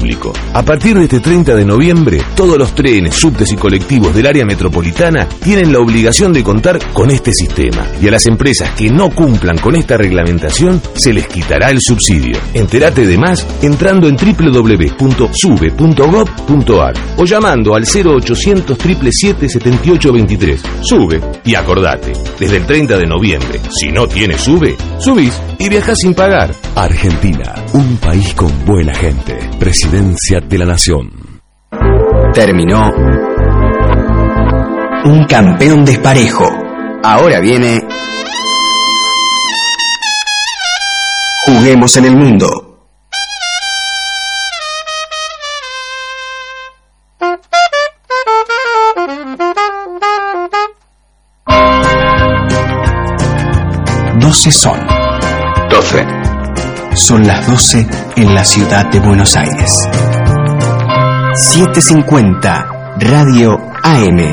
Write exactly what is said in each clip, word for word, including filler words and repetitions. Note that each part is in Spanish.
público. A partir de este treinta de noviembre, todos los trenes, subtes y colectivos del área metropolitana tienen la obligación de contar con este sistema. Y a las empresas que no cumplan con esta reglamentación, se les quitará el subsidio. Entérate de más entrando en doble u doble u doble u punto sube punto gob punto ar o llamando al cero ochocientos, siete siete siete, siete ocho dos tres. Sube y acordate, desde el treinta de noviembre, si no tienes Sube, subís y viajás sin pagar. Argentina, un país con buena gente. Presidencia de la Nación. Terminó un campeón desparejo. Ahora viene Juguemos en el Mundo. doce son. doce. Son las doce en la ciudad de Buenos Aires. setecientos cincuenta Radio A M.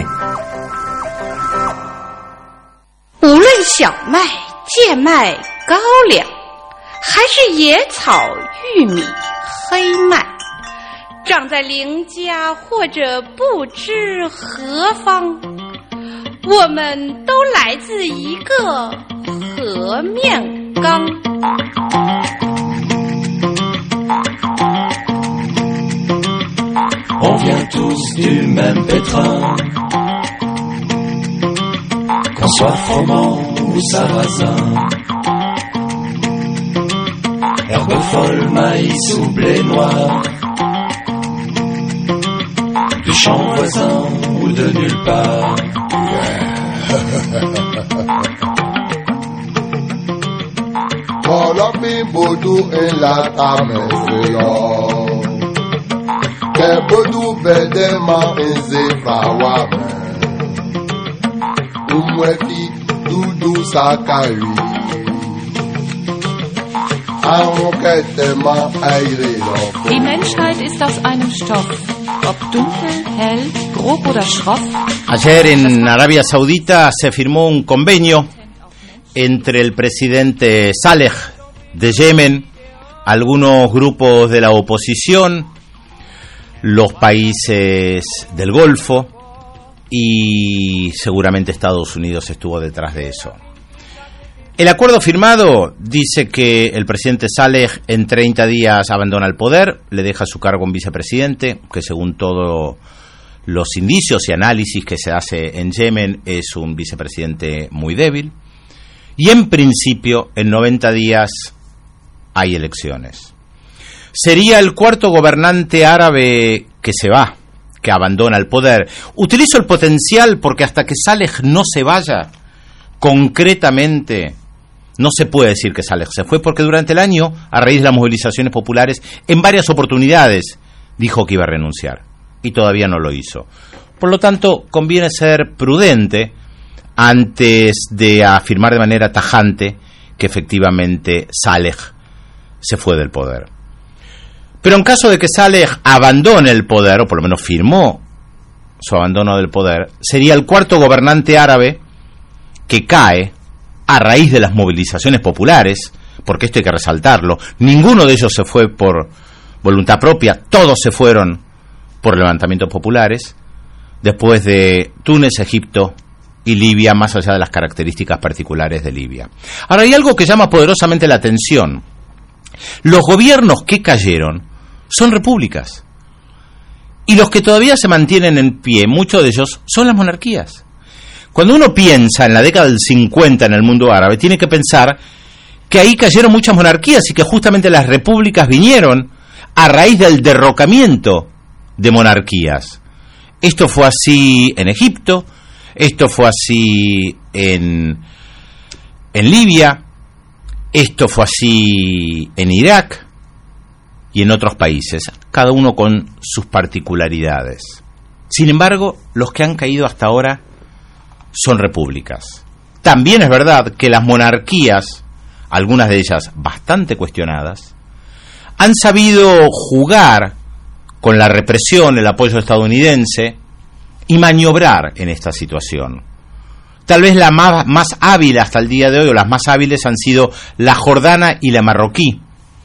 无论小麦、贱麦、高粱，还是野草、玉米、黑麦，长在邻家或者不知何方，我们都来自一个和面缸。 On vient tous du même pétrin, qu'on soit froment ou sarrasin, herbe folle, maïs ou blé noir, du champ voisin ou de nulle part. Kolomi bodu en la tameseyo, ke bodu bedema enze fawame, umwefi dudu sakari, anketema aire loko. Die Menschheit ist aus einem Stoff, ob dunkel, hell, grob oder schroff. Ayer en Arabia Saudita se firmó un convenio entre el presidente Saleh de Yemen, algunos grupos de la oposición, los países del Golfo y seguramente Estados Unidos estuvo detrás de eso. El acuerdo firmado dice que el presidente Saleh en treinta días abandona el poder, le deja su cargo a un vicepresidente, que según todos los indicios y análisis que se hace en Yemen es un vicepresidente muy débil. Y en principio, en noventa días hay elecciones. Sería el cuarto gobernante árabe que se va, que abandona el poder. Utilizo el potencial porque hasta que Saleh no se vaya, concretamente, no se puede decir que Saleh se fue, porque durante el año, a raíz de las movilizaciones populares, en varias oportunidades dijo que iba a renunciar, y todavía no lo hizo. Por lo tanto, conviene ser prudente antes de afirmar de manera tajante que efectivamente Saleh se fue del poder. Pero en caso de que Saleh abandone el poder, o por lo menos firmó su abandono del poder, sería el cuarto gobernante árabe que cae a raíz de las movilizaciones populares, porque esto hay que resaltarlo. Ninguno de ellos se fue por voluntad propia, todos se fueron por levantamientos populares, después de Túnez, Egipto y Libia, más allá de las características particulares de Libia. Ahora, hay algo que llama poderosamente la atención. Los gobiernos que cayeron son repúblicas. Y los que todavía se mantienen en pie, muchos de ellos, son las monarquías. Cuando uno piensa en la década del cincuenta en el mundo árabe, tiene que pensar que ahí cayeron muchas monarquías y que justamente las repúblicas vinieron a raíz del derrocamiento de monarquías. Esto fue así en Egipto, esto fue así en, en Libia, esto fue así en Irak y en otros países, cada uno con sus particularidades. Sin embargo, los que han caído hasta ahora son repúblicas. También es verdad que las monarquías, algunas de ellas bastante cuestionadas, han sabido jugar con la represión, el apoyo estadounidense y maniobrar en esta situación. Tal vez la más, más hábil hasta el día de hoy, o las más hábiles, han sido la jordana y la marroquí.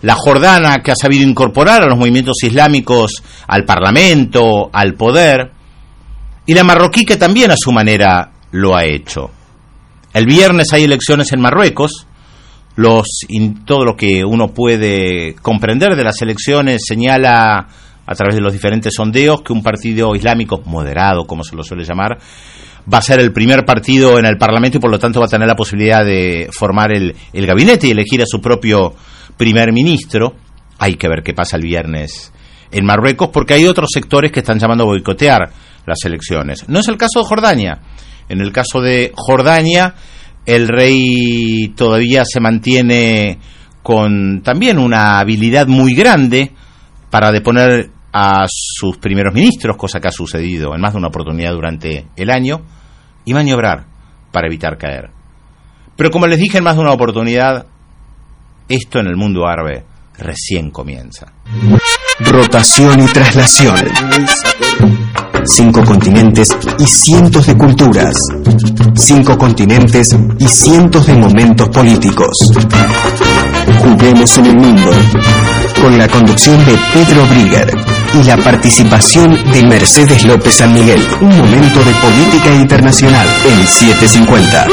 la jordana, que ha sabido incorporar a los movimientos islámicos al parlamento, al poder, y la marroquí, que también a su manera lo ha hecho. El viernes hay elecciones en Marruecos. Los, todo lo que uno puede comprender de las elecciones señala, a través de los diferentes sondeos, que un partido islámico moderado, como se lo suele llamar, va a ser el primer partido en el Parlamento y por lo tanto va a tener la posibilidad de formar el, el gabinete y elegir a su propio primer ministro. Hay que ver qué pasa el viernes en Marruecos, porque hay otros sectores que están llamando a boicotear las elecciones. No es el caso de Jordania. En el caso de Jordania, el rey todavía se mantiene con también una habilidad muy grande para deponer a sus primeros ministros, cosa que ha sucedido en más de una oportunidad durante el año, y maniobrar para evitar caer. Pero como les dije en más de una oportunidad, esto en el mundo árabe recién comienza. Rotación y traslación. Cinco continentes y cientos de culturas. Cinco continentes y cientos de momentos políticos. Juguemos en el mundo. Con la conducción de Pedro Brigger y la participación de Mercedes López San Miguel. Un momento de política internacional en setecientos cincuenta.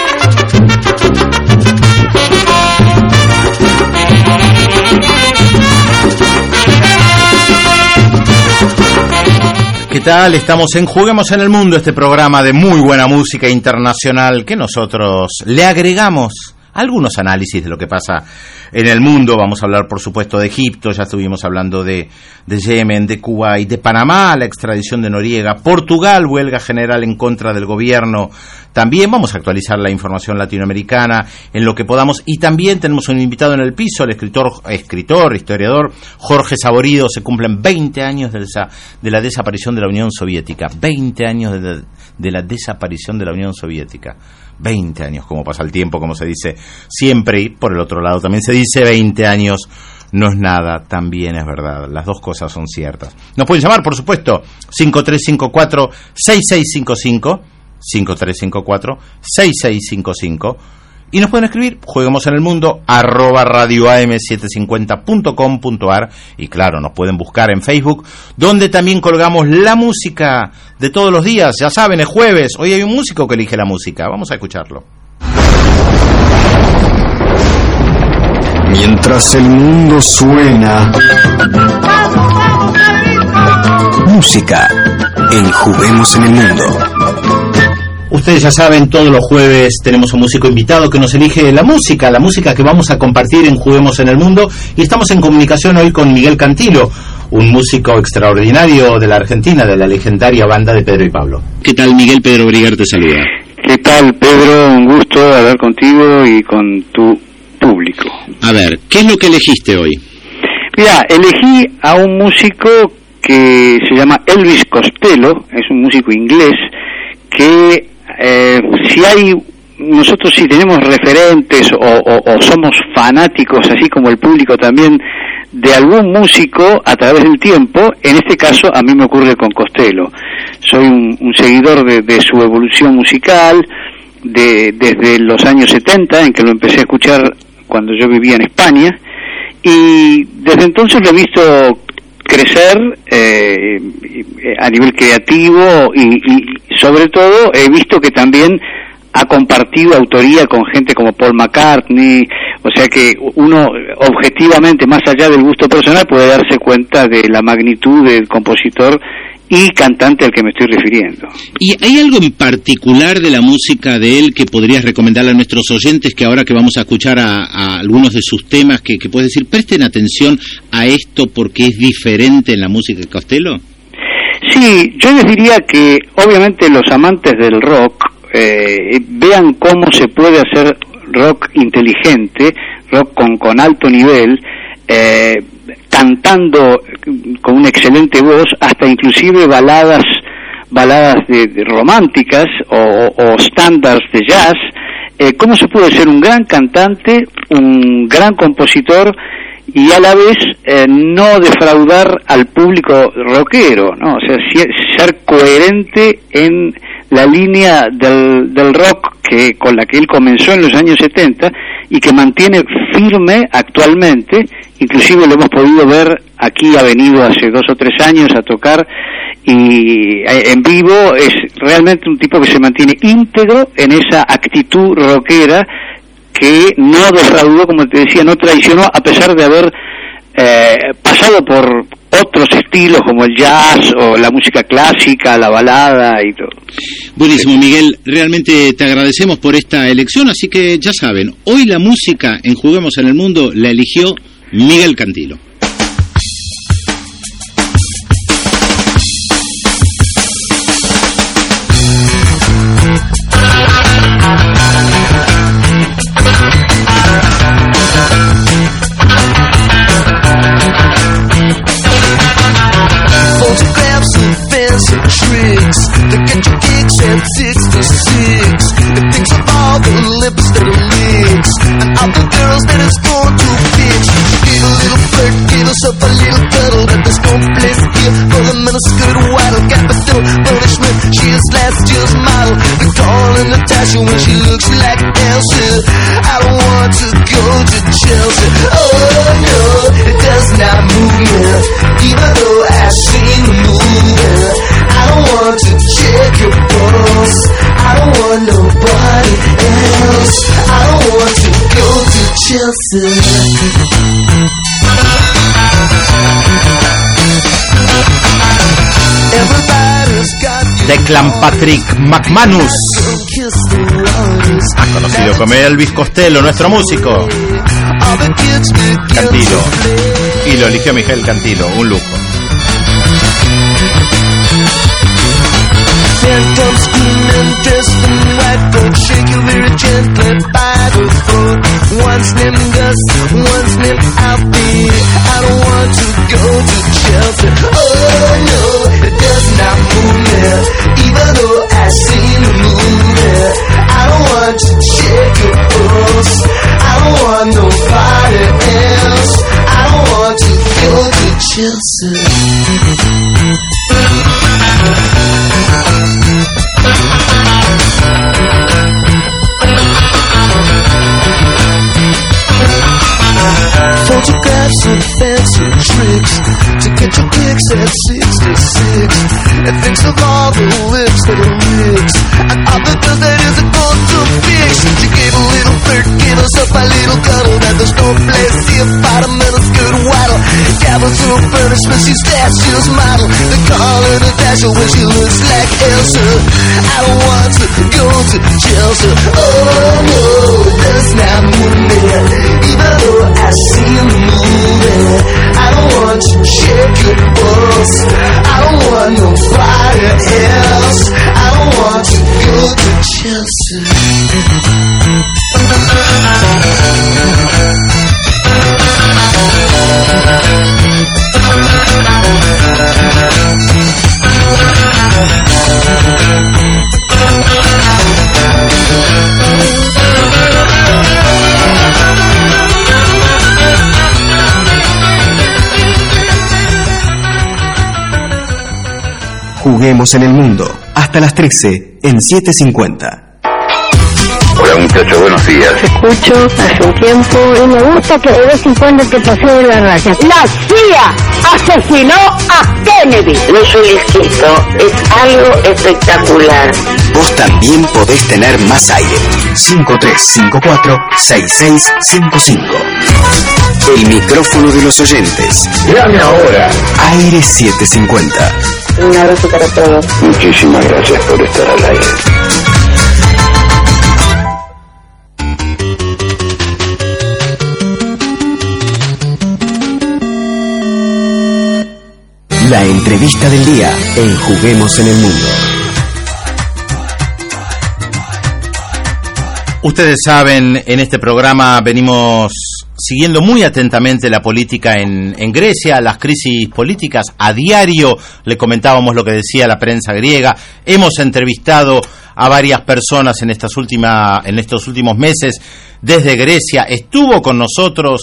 ¿Qué tal? Estamos en Juguemos en el Mundo, este programa de muy buena música internacional que nosotros le agregamos algunos análisis de lo que pasa en el mundo. Vamos a hablar, por supuesto, de Egipto, ya estuvimos hablando de, de Yemen, de Kuwait, de Panamá, la extradición de Noriega, Portugal, huelga general en contra del gobierno. También vamos a actualizar la información latinoamericana en lo que podamos, y también tenemos un invitado en el piso, el escritor, escritor, historiador Jorge Saborido. Se cumplen veinte años de, esa, de la desaparición de la Unión Soviética, veinte años de, de, de la desaparición de la Unión Soviética. veinte años, como pasa el tiempo, como se dice siempre, y por el otro lado también se dice veinte años no es nada, también es verdad, las dos cosas son ciertas. Nos pueden llamar, por supuesto, cinco tres cinco cuatro, seis seis cinco cinco, cinco tres cinco cuatro, seis seis cinco cinco, y nos pueden escribir juguemos en el mundo arroba radio a m setecientos cincuenta punto com punto a r, y claro, nos pueden buscar en Facebook, donde también colgamos la música de todos los días. Ya saben, es jueves, hoy hay un músico que elige la música, vamos a escucharlo. Mientras el mundo suena, música en Juguemos en el Mundo. Ustedes ya saben, todos los jueves tenemos un músico invitado que nos elige la música, la música que vamos a compartir en Juguemos en el Mundo, y estamos en comunicación hoy con Miguel Cantilo, un músico extraordinario de la Argentina, de la legendaria banda de Pedro y Pablo. ¿Qué tal, Miguel? Pedro Brigger te saluda. ¿Qué tal, Pedro? Un gusto hablar contigo y con tu público. A ver, ¿qué es lo que elegiste hoy? Mira, elegí a un músico que se llama Elvis Costello, es un músico inglés que eh, si hay, nosotros si tenemos referentes o, o, o somos fanáticos, así como el público también, de algún músico a través del tiempo, en este caso a mí me ocurre con Costello. Soy un, un seguidor de, de su evolución musical, de, desde los años setenta, en que lo empecé a escuchar cuando yo vivía en España, y desde entonces lo he visto crecer eh, a nivel creativo y, y sobre todo he visto que también ha compartido autoría con gente como Paul McCartney, o sea que uno objetivamente, más allá del gusto personal, puede darse cuenta de la magnitud del compositor y cantante al que me estoy refiriendo. ¿Y hay algo en particular de la música de él que podrías recomendarle a nuestros oyentes, que ahora que vamos a escuchar a, a algunos de sus temas, que, que puedes decir, presten atención a esto porque es diferente en la música de Costello? Sí, yo les diría que obviamente los amantes del rock eh, vean cómo se puede hacer rock inteligente, rock con, con alto nivel, eh, cantando con una excelente voz, hasta inclusive baladas baladas de, de románticas o, o, o estándares de jazz. Eh, cómo se puede ser un gran cantante, un gran compositor y a la vez eh, no defraudar al público rockero, ¿no? O sea, ser coherente en la línea del, del rock que con la que él comenzó en los años setenta y que mantiene firme actualmente. Inclusive lo hemos podido ver aquí, ha venido hace dos o tres años a tocar y en vivo. Es realmente un tipo que se mantiene íntegro en esa actitud rockera que no defraudó, como te decía, no traicionó, a pesar de haber eh, pasado por otros estilos como el jazz o la música clásica, la balada y todo. Buenísimo, Miguel, realmente te agradecemos por esta elección, así que ya saben, hoy la música en Juguemos en el Mundo la eligió Miguel Cantilo. Photographs and fancy tricks to get your kicks at sixty-six. It thinks of all the lips that it licks and all the girls that it's going to pitch. She gave a little flirt, gave herself a little cuddle, but there's no place here for the miniskirt waddle. Capital punishment, she is last year's model. They call her Natasha when she looks like Elsa. I don't want to go to Chelsea. Oh no, it does not move me, even though I've seen the movie. I don't want to check your pulse, I don't want nobody else. I don't want to go to Chelsea. Declan Patrick McManus, más conocido como Elvis Costello, nuestro músico Cantilo, y lo eligió Miguel Cantilo, un lujo. Here comes screaming, dressed in white coat, shake you very gently by the throat. One's named Gus, one's named Alfie. I don't want to go to Chelsea. Oh no, it does not move me, even though I've seen the movie. I don't want to check your pulse, I don't want nobody else. I don't want to go to Chelsea. Photographs and fancy tricks to get your kicks at sixty-six. And thinks of all the lips that are licks and all the girls that isn't going to fix. She gave a little flirt, gave herself a little cuddle, that there's no place here for the miniskirt waddle. Capital punishment, she's last year's model. They call her Natasha when she looks like Elsa. I don't want to go to Chelsea. Oh no, that's not move me, even though I've seen the movie. I don't want to shake your pulse, I don't want nobody else. I don't want to go to Chelsea. Juguemos en el Mundo, hasta las trece en setecientos cincuenta. Hola muchachos, buenos días. Te escucho hace un tiempo y me gusta que de vez en cuando te pase de la raya. La C I A asesinó a Kennedy. No soy escrito, es algo espectacular. Vos también podés tener más aire. cinco tres cinco cuatro seis seis cinco cinco. El micrófono de los oyentes. Llame ahora. Aire setecientos cincuenta. Un abrazo para todos. Muchísimas gracias por estar al aire. La entrevista del día en Juguemos en el Mundo. Ustedes saben, en este programa venimos siguiendo muy atentamente la política en, en Grecia, las crisis políticas a diario. Le comentábamos lo que decía la prensa griega. Hemos entrevistado a varias personas en estas últimas, en estos últimos meses desde Grecia. Estuvo con nosotros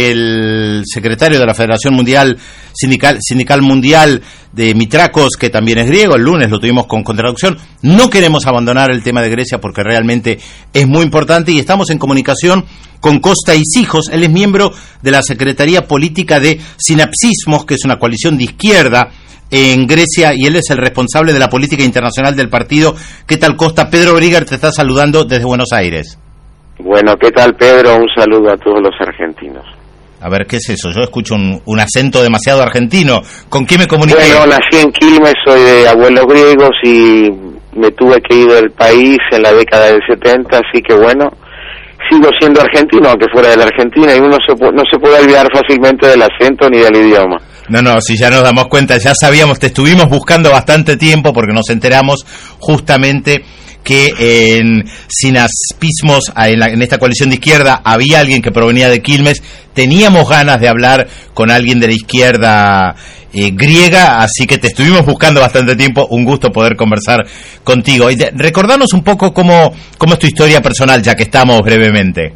el secretario de la Federación Mundial Sindical, Sindical Mundial de Mitracos, que también es griego. El lunes lo tuvimos con, con traducción. No queremos abandonar el tema de Grecia porque realmente es muy importante, y estamos en comunicación con Costa Isijos. Él es miembro de la Secretaría Política de Sinapsismos, que es una coalición de izquierda en Grecia, y él es el responsable de la política internacional del partido. ¿Qué tal, Costa? Pedro Brigger te está saludando desde Buenos Aires. Bueno, ¿qué tal, Pedro? Un saludo a todos los argentinos. A ver, ¿qué es eso? Yo escucho un, un acento demasiado argentino. ¿Con quién me comuniqué? Bueno, nací en Quilmes, soy de abuelos griegos y me tuve que ir del país en la década del setenta, así que bueno, sigo siendo argentino, aunque fuera de la Argentina, y uno se, no se puede olvidar fácilmente del acento ni del idioma. No, no, si ya nos damos cuenta, ya sabíamos, te estuvimos buscando bastante tiempo porque nos enteramos justamente que en Sinapsismos, en, en esta coalición de izquierda, había alguien que provenía de Quilmes. Teníamos ganas de hablar con alguien de la izquierda eh, griega, así que te estuvimos buscando bastante tiempo. Un gusto poder conversar contigo. Y de, recordanos un poco cómo, cómo es tu historia personal, ya que estamos brevemente.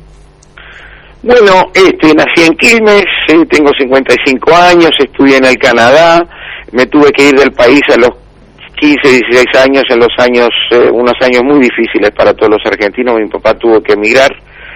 Bueno, este, nací en Quilmes, eh, tengo cincuenta y cinco años, estudié en el Canadá, me tuve que ir del país a los quince, dieciséis años, en los años, eh, unos años muy difíciles para todos los argentinos. Mi papá tuvo que emigrar,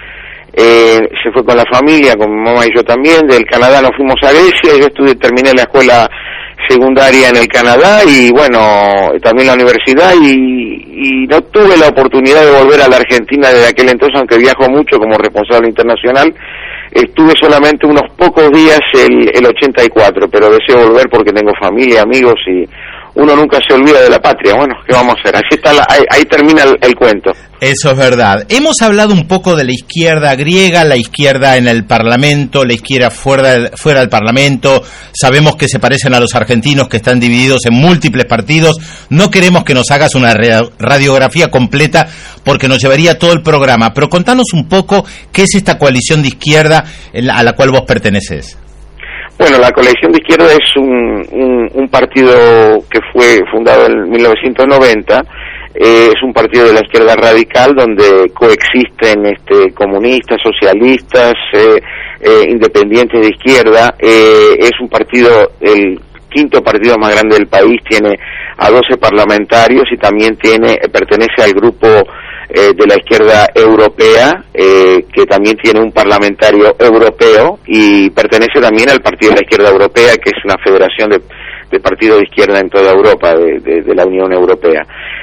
eh, se fue con la familia, con mi mamá y yo también. Del Canadá nos fuimos a Grecia, yo estudié, terminé la escuela secundaria en el Canadá y bueno, también la universidad, y, y no tuve la oportunidad de volver a la Argentina desde aquel entonces, aunque viajo mucho como responsable internacional. Estuve solamente unos pocos días el, el ochenta y cuatro, pero deseo volver porque tengo familia, amigos, y uno nunca se olvida de la patria. Bueno, ¿qué vamos a hacer? Así está la, ahí, ahí termina el, el cuento. Eso es verdad. Hemos hablado un poco de la izquierda griega, la izquierda en el Parlamento, la izquierda fuera del, fuera del Parlamento. Sabemos que se parecen a los argentinos, que están divididos en múltiples partidos. No queremos que nos hagas una radiografía completa porque nos llevaría todo el programa. Pero contanos un poco qué es esta coalición de izquierda a la cual vos perteneces. Bueno, la coalición de izquierda es un, un, un partido que fue fundado en mil novecientos noventa, eh, es un partido de la izquierda radical donde coexisten este, comunistas, socialistas, eh, eh, independientes de izquierda. Eh, es un partido, el quinto partido más grande del país, tiene a doce parlamentarios y también tiene pertenece al grupo Eh, de la izquierda europea, eh, que también tiene un parlamentario europeo, y pertenece también al Partido de la Izquierda Europea, que es una federación de, de partidos de izquierda en toda Europa, de, de, de la Unión Europea.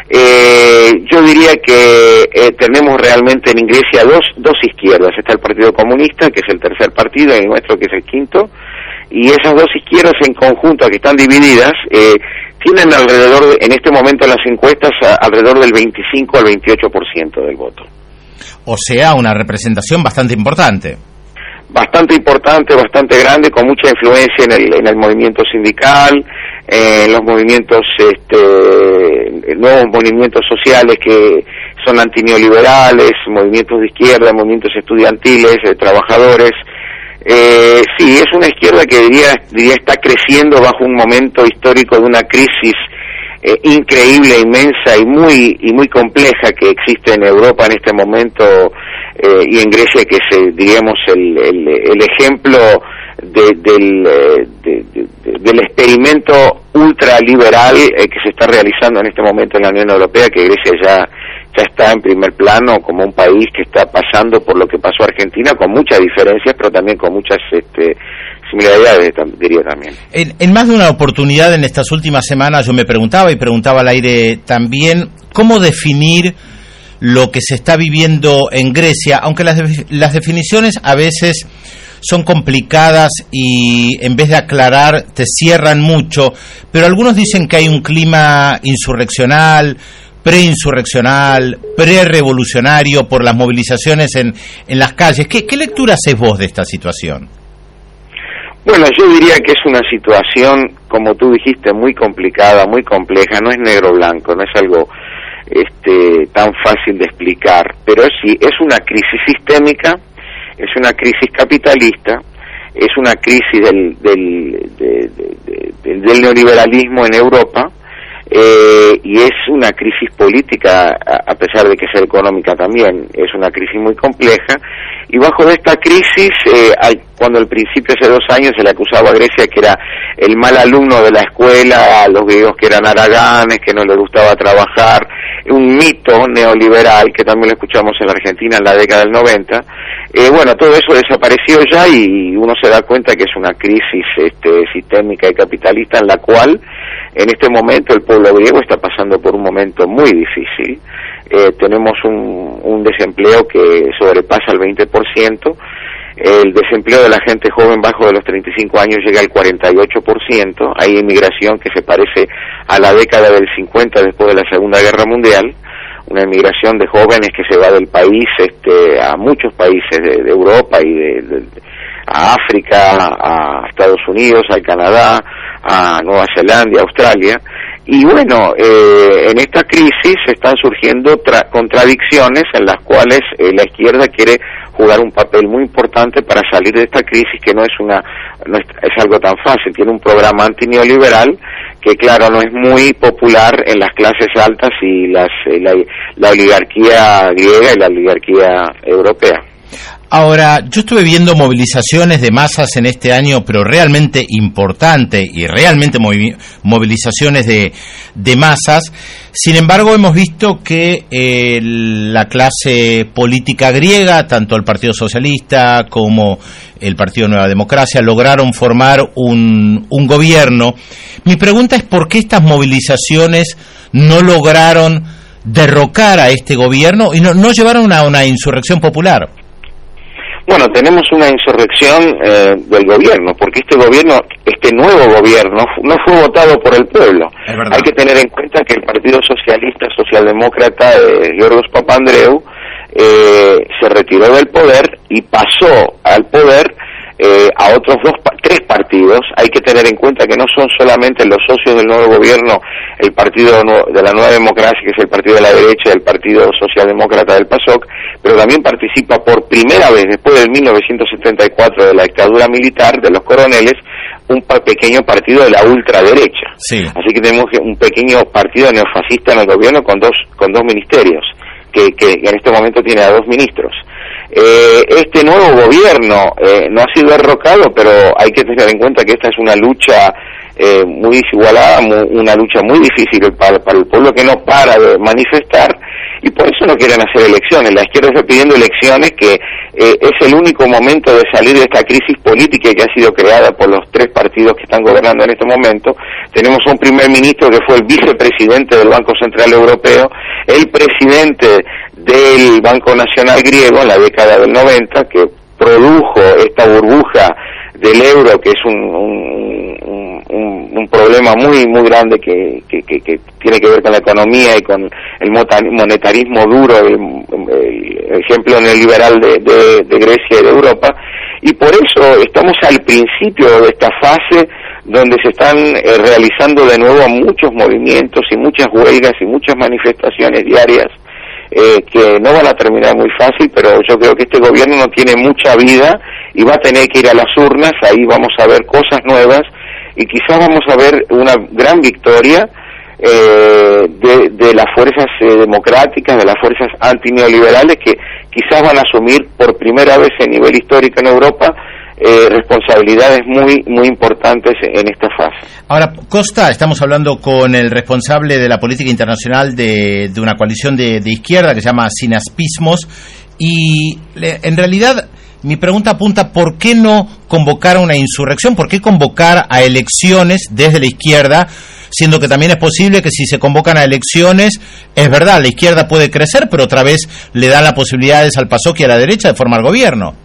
Eh, yo diría que eh, tenemos realmente en Grecia dos, dos izquierdas. Está el Partido Comunista, que es el tercer partido, y el nuestro, que es el quinto, y esas dos izquierdas en conjunto, que están divididas, eh, tienen alrededor, de, en este momento en las encuestas, a, alrededor del veinticinco al veintiocho por ciento del voto. O sea, una representación bastante importante. Bastante importante, bastante grande, con mucha influencia en el, en el movimiento sindical, eh, en los movimientos, este, nuevos movimientos sociales que son antineoliberales, movimientos de izquierda, movimientos estudiantiles, de trabajadores. Eh, sí, es una izquierda que diría, diría está creciendo bajo un momento histórico de una crisis eh, increíble, inmensa y muy y muy compleja que existe en Europa en este momento, eh, y en Grecia, que es, eh, diríamos, el, el, el ejemplo de, del, eh, de, de, de, del experimento ultraliberal eh, que se está realizando en este momento en la Unión Europea, que Grecia ya ya está en primer plano como un país que está pasando por lo que pasó Argentina, con muchas diferencias, pero también con muchas este, similaridades, diría también. En, en más de una oportunidad en estas últimas semanas yo me preguntaba, y preguntaba al aire también, ¿cómo definir lo que se está viviendo en Grecia? Aunque las, las definiciones a veces son complicadas y en vez de aclarar te cierran mucho, pero algunos dicen que hay un clima insurreccional, preinsurreccional, prerevolucionario por las movilizaciones en, en las calles. ¿Qué, ¿Qué lectura haces vos de esta situación? Bueno, yo diría que es una situación, como tú dijiste, muy complicada, muy compleja. No es negro-blanco, no es algo este, tan fácil de explicar, pero sí, es una crisis sistémica, es una crisis capitalista, es una crisis del, del, de, de, de, del neoliberalismo en Europa. eh, y es una crisis política, a, a pesar de que sea económica también, es una crisis muy compleja, y bajo de esta crisis, eh, hay, cuando al principio, hace dos años, se le acusaba a Grecia que era el mal alumno de la escuela, a los griegos que eran haraganes, que no les gustaba trabajar, un mito neoliberal que también lo escuchamos en la Argentina en la década del noventa. Eh, bueno, todo eso desapareció ya y uno se da cuenta que es una crisis este, sistémica y capitalista en la cual en este momento el pueblo griego está pasando por un momento muy difícil. Eh, tenemos un, un desempleo que sobrepasa el veinte por ciento, el desempleo de la gente joven bajo de los treinta y cinco años llega al cuarenta y ocho por ciento, hay inmigración que se parece a la década del cincuenta después de la Segunda Guerra Mundial, una inmigración de jóvenes que se va del país este, a muchos países de, de Europa y de, de, a África, a Estados Unidos, a Canadá, a Nueva Zelanda, a Australia. Y bueno, eh, en esta crisis están surgiendo tra- contradicciones en las cuales eh, la izquierda quiere jugar un papel muy importante para salir de esta crisis, que no es una no es, es algo tan fácil. Tiene un programa antineoliberal que, claro, no es muy popular en las clases altas y las eh, la, la oligarquía griega y la oligarquía europea. Ahora, yo estuve viendo movilizaciones de masas en este año, pero realmente importante y realmente movi- movilizaciones de, de masas. Sin embargo, hemos visto que eh, la clase política griega, tanto el Partido Socialista como el Partido Nueva Democracia, lograron formar un, un gobierno. Mi pregunta es por qué estas movilizaciones no lograron derrocar a este gobierno y no, no llevaron a una insurrección popular. Bueno, tenemos una insurrección eh, del gobierno, porque este gobierno, este nuevo gobierno, no fue votado por el pueblo. Hay que tener en cuenta que el Partido Socialista Socialdemócrata de Giorgos Papandreou eh, se retiró del poder y pasó al poder eh, a otros dos, tres partidos. Hay que tener en cuenta que no son solamente los socios del nuevo gobierno, el Partido de la Nueva Democracia, que es el partido de la derecha, y el Partido Socialdemócrata del PASOK, pero también participa por primera vez, después del mil novecientos setenta y cuatro, de la dictadura militar, de los coroneles, un pa- pequeño partido de la ultraderecha. Sí. Así que tenemos un pequeño partido neofascista en el gobierno con dos, con dos ministerios, que, que en este momento tiene a dos ministros. Eh, este nuevo gobierno eh, no ha sido derrocado, pero hay que tener en cuenta que esta es una lucha eh, muy desigualada, muy, una lucha muy difícil para, para el pueblo que no para de manifestar, y por eso no quieren hacer elecciones. La izquierda está pidiendo elecciones, que eh, es el único momento de salir de esta crisis política que ha sido creada por los tres partidos que están gobernando en este momento. Tenemos un primer ministro que fue el vicepresidente del Banco Central Europeo, el presidente del Banco Nacional griego en la década del noventa, que produjo esta burbuja del euro, que es un, un, un, un problema muy muy grande que, que, que, que tiene que ver con la economía y con el monetarismo duro, el, el ejemplo neoliberal de, de, de Grecia y de Europa, y por eso estamos al principio de esta fase donde se están eh, realizando de nuevo muchos movimientos y muchas huelgas y muchas manifestaciones diarias, Eh, que no van a terminar muy fácil, pero yo creo que este gobierno no tiene mucha vida y va a tener que ir a las urnas. Ahí vamos a ver cosas nuevas y quizás vamos a ver una gran victoria eh, de, de las fuerzas eh, democráticas, de las fuerzas antineoliberales, que quizás van a asumir por primera vez a nivel histórico en Europa Eh, responsabilidades muy muy importantes en esta fase. Ahora, Costa, estamos hablando con el responsable de la política internacional de, de una coalición de, de izquierda que se llama Sinaspismos, y le, en realidad mi pregunta apunta: ¿por qué no convocar a una insurrección? ¿Por qué convocar a elecciones desde la izquierda? Siendo que también es posible que si se convocan a elecciones, es verdad, la izquierda puede crecer, pero otra vez le dan las posibilidades al PASOK y a la derecha de formar gobierno.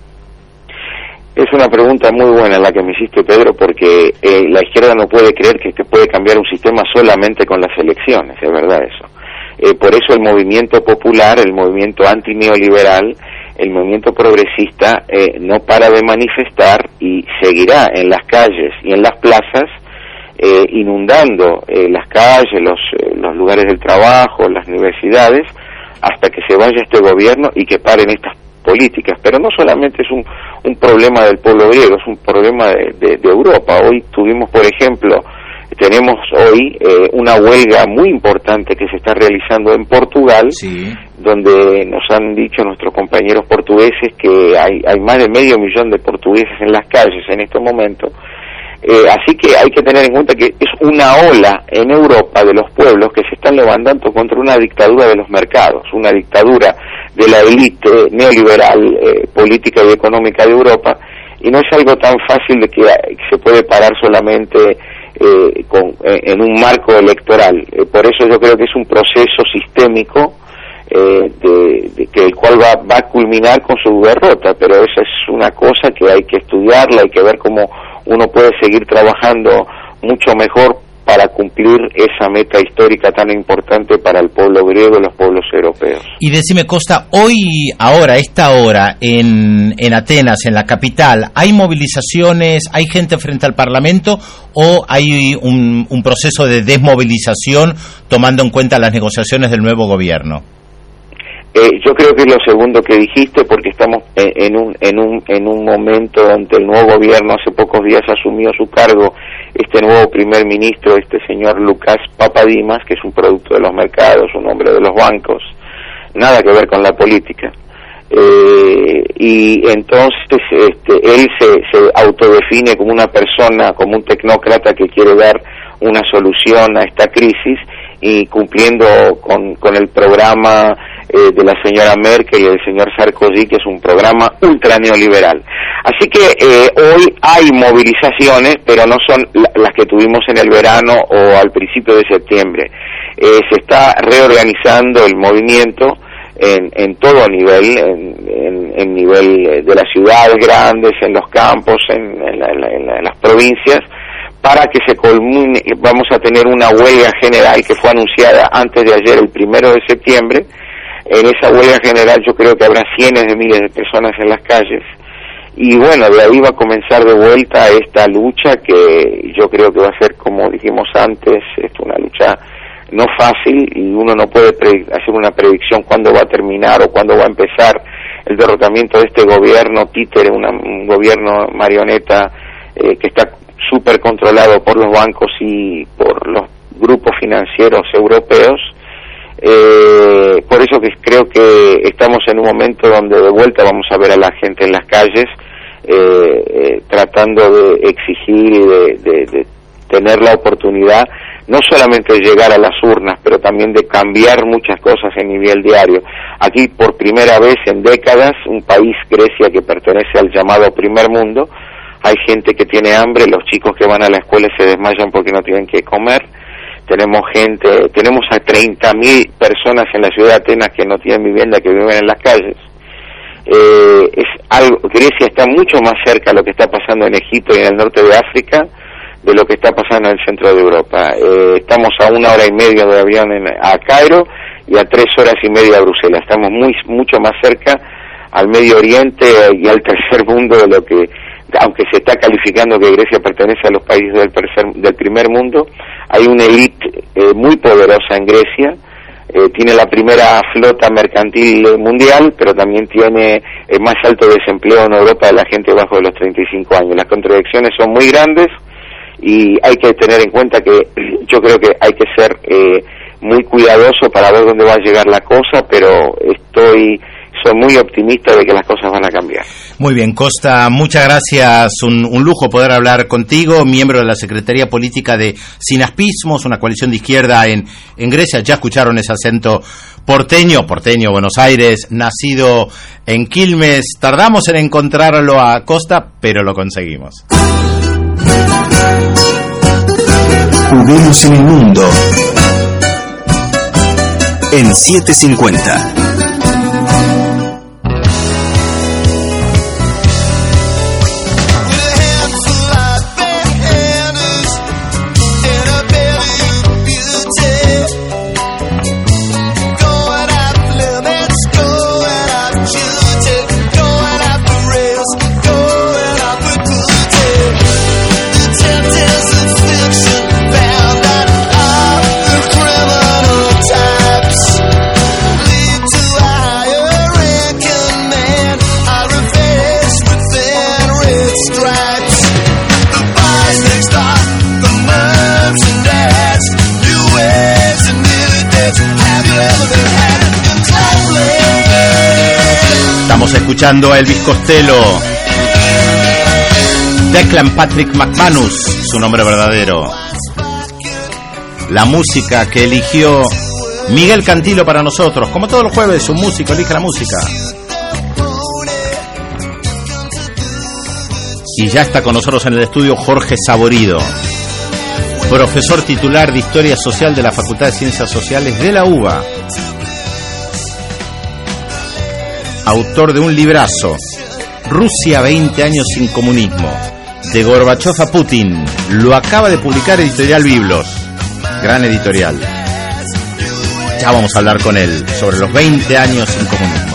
Es una pregunta muy buena la que me hiciste, Pedro, porque eh, la izquierda no puede creer que se puede cambiar un sistema solamente con las elecciones, es verdad eso. Eh, por eso el movimiento popular, el movimiento antineoliberal, el movimiento progresista eh, no para de manifestar y seguirá en las calles y en las plazas, eh, inundando eh, las calles, los, eh, los lugares del trabajo, las universidades, hasta que se vaya este gobierno y que paren estas políticas. Pero no solamente es un, un problema del pueblo griego, es un problema de, de, de Europa. Hoy tuvimos, por ejemplo, tenemos hoy eh, una huelga muy importante que se está realizando en Portugal, sí, donde nos han dicho nuestros compañeros portugueses que hay, hay más de medio millón de portugueses en las calles en este momento. Eh, así que hay que tener en cuenta que es una ola en Europa de los pueblos que se están levantando contra una dictadura de los mercados, una dictadura de la élite neoliberal eh, política y económica de Europa, y no es algo tan fácil de que se puede parar solamente eh, con, eh, en un marco electoral. Eh, por eso yo creo que es un proceso sistémico eh, de, de que el cual va, va a culminar con su derrota, pero esa es una cosa que hay que estudiarla, hay que ver cómo uno puede seguir trabajando mucho mejor para cumplir esa meta histórica tan importante para el pueblo griego y los pueblos europeos. Y decime, Costa, hoy, ahora, a esta hora, en, en Atenas, en la capital, ¿hay movilizaciones, hay gente frente al Parlamento o hay un, un proceso de desmovilización tomando en cuenta las negociaciones del nuevo gobierno? Eh, yo creo que es lo segundo que dijiste, porque estamos en un en un en un momento donde el nuevo gobierno hace pocos días asumió su cargo este nuevo primer ministro, este señor Lucas Papadimas, que es un producto de los mercados, un hombre de los bancos, nada que ver con la política. Eh, y entonces este, él se, se autodefine como una persona, como un tecnócrata que quiere dar una solución a esta crisis, y cumpliendo con, con el programa eh, de la señora Merkel y del señor Sarkozy, que es un programa ultra neoliberal. Así que eh, hoy hay movilizaciones, pero no son la, las que tuvimos en el verano o al principio de septiembre. Eh, se está reorganizando el movimiento en, en todo nivel, en, en, en nivel de las ciudades grandes, en los campos, en, en, la, en, la, en las provincias, para que se culmine. Vamos a tener una huelga general que fue anunciada antes de ayer, el primero de septiembre. En esa huelga general yo creo que habrá cientos de miles de personas en las calles, y bueno, de ahí va a comenzar de vuelta esta lucha, que yo creo que va a ser, como dijimos antes, es una lucha no fácil, y uno no puede pre- hacer una predicción cuándo va a terminar o cuándo va a empezar el derrotamiento de este gobierno títere, una, un gobierno marioneta eh, que está súper controlado por los bancos y por los grupos financieros europeos. Eh, por eso que creo que estamos en un momento donde de vuelta vamos a ver a la gente en las calles eh, eh, tratando de exigir y de, de, de tener la oportunidad no solamente de llegar a las urnas, pero también de cambiar muchas cosas en nivel diario. Aquí por primera vez en décadas, un país, Grecia, que pertenece al llamado primer mundo, hay gente que tiene hambre, los chicos que van a la escuela se desmayan porque no tienen que comer. Tenemos gente, tenemos a treinta mil personas en la ciudad de Atenas que no tienen vivienda, que viven en las calles. Eh, es algo, Grecia está mucho más cerca de lo que está pasando en Egipto y en el norte de África de lo que está pasando en el centro de Europa. Eh, estamos a una hora y media de avión en, a Cairo y a tres horas y media a Bruselas. Estamos muy mucho más cerca al Medio Oriente y al tercer mundo de lo que, aunque se está calificando que Grecia pertenece a los países del, tercer, del primer mundo, hay una élite eh, muy poderosa en Grecia. Eh, tiene la primera flota mercantil mundial, pero también tiene el más alto desempleo en Europa de la gente bajo de los treinta y cinco años. Las contradicciones son muy grandes y hay que tener en cuenta que yo creo que hay que ser eh, muy cuidadoso para ver dónde va a llegar la cosa, pero estoy soy muy optimista de que las cosas van a cambiar. Muy bien, Costa, muchas gracias, un, un lujo poder hablar contigo, miembro de la Secretaría Política de Sinaspismos, una coalición de izquierda en, en Grecia. Ya escucharon ese acento porteño, porteño, Buenos Aires, nacido en Quilmes. Tardamos en encontrarlo a Costa, pero lo conseguimos. Juguemos en el mundo en setecientos cincuenta. Lead to Estamos escuchando a Elvis Costello. Declan Patrick McManus, su nombre verdadero. La música que eligió Miguel Cantilo para nosotros. Como todos los jueves, un músico elige la música. Y ya está con nosotros en el estudio Jorge Saborido, profesor titular de Historia Social de la Facultad de Ciencias Sociales de la U B A. Autor de un librazo, Rusia, veinte años sin comunismo, de Gorbachov a Putin. Lo acaba de publicar Editorial Biblos, gran editorial. Ya vamos a hablar con él sobre los veinte años sin comunismo.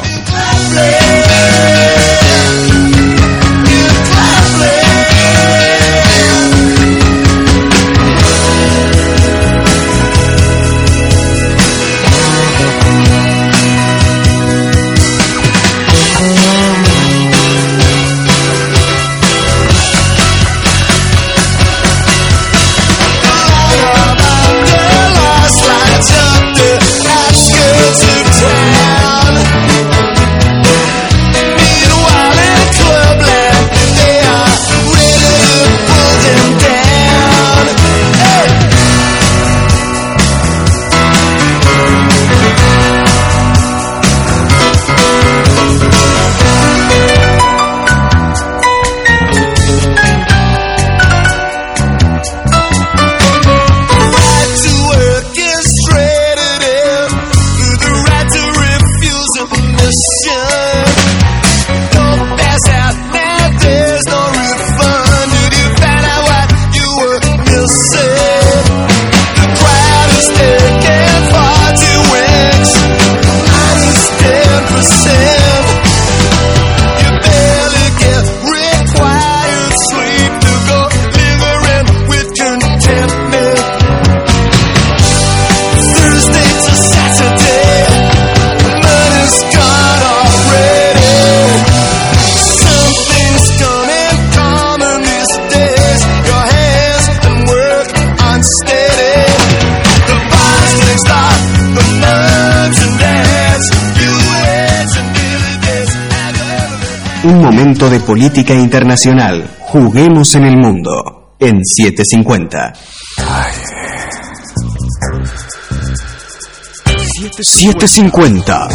Un momento de política internacional. Juguemos en el mundo. En setecientos cincuenta. setecientos cincuenta.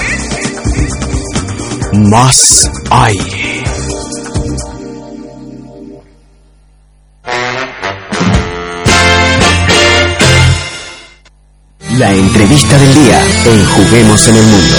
Más aire. La entrevista del día en Juguemos en el Mundo.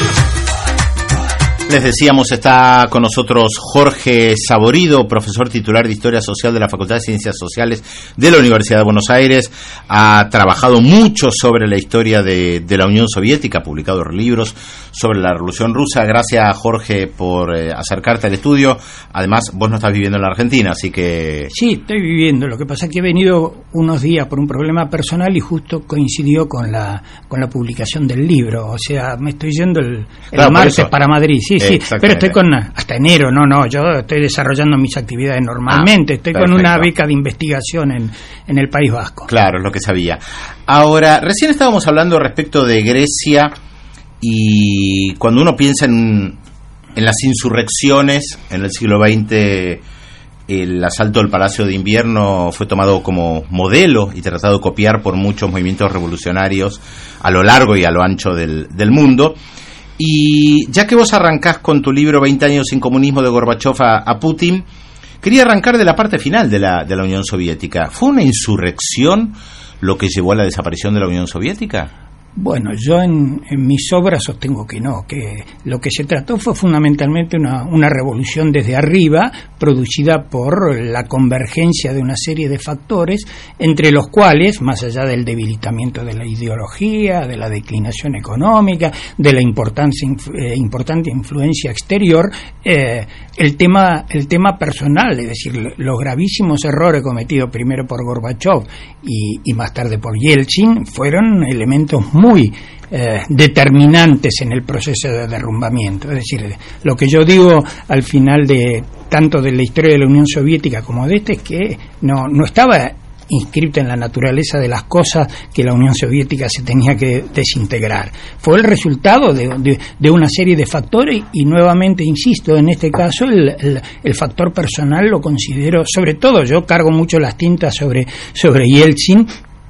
Les decíamos, está con nosotros Jorge Saborido, profesor titular de Historia Social de la Facultad de Ciencias Sociales de la Universidad de Buenos Aires. Ha trabajado mucho sobre la historia de, de la Unión Soviética, ha publicado libros sobre la Revolución Rusa. Gracias, Jorge, por eh, acercarte al estudio. Además, vos no estás viviendo en la Argentina, así que... Sí, estoy viviendo. Lo que pasa es que he venido unos días por un problema personal y justo coincidió con la con la publicación del libro. O sea, me estoy yendo el, el claro, martes para Madrid. Sí, sí, pero estoy con hasta enero, no, no, yo estoy desarrollando mis actividades normalmente, ah, estoy perfecto. Con una beca de investigación en, en el País Vasco. Claro, es lo que sabía. Ahora, recién estábamos hablando respecto de Grecia y cuando uno piensa en, en las insurrecciones en el siglo veinte, el asalto del Palacio de Invierno fue tomado como modelo y tratado de copiar por muchos movimientos revolucionarios a lo largo y a lo ancho del, del mundo. Y ya que vos arrancás con tu libro veinte años sin comunismo de Gorbachov a, a Putin, quería arrancar de la parte final de la, de la Unión Soviética. ¿Fue una insurrección lo que llevó a la desaparición de la Unión Soviética? Bueno, yo en, en mis obras sostengo que no, que lo que se trató fue fundamentalmente una, una revolución desde arriba, producida por la convergencia de una serie de factores, entre los cuales, más allá del debilitamiento de la ideología, de la declinación económica, de la importancia, eh, importante influencia exterior, eh, el tema, el tema personal, es decir, los gravísimos errores cometidos primero por Gorbachov y, y más tarde por Yeltsin, fueron elementos muy muy eh, determinantes en el proceso de derrumbamiento. Es decir, lo que yo digo al final de tanto de la historia de la Unión Soviética como de este es que no, no estaba inscrito en la naturaleza de las cosas que la Unión Soviética se tenía que desintegrar. Fue el resultado de, de, de una serie de factores y nuevamente insisto, en este caso el, el, el factor personal lo considero, sobre todo yo cargo mucho las tintas sobre, sobre Yeltsin,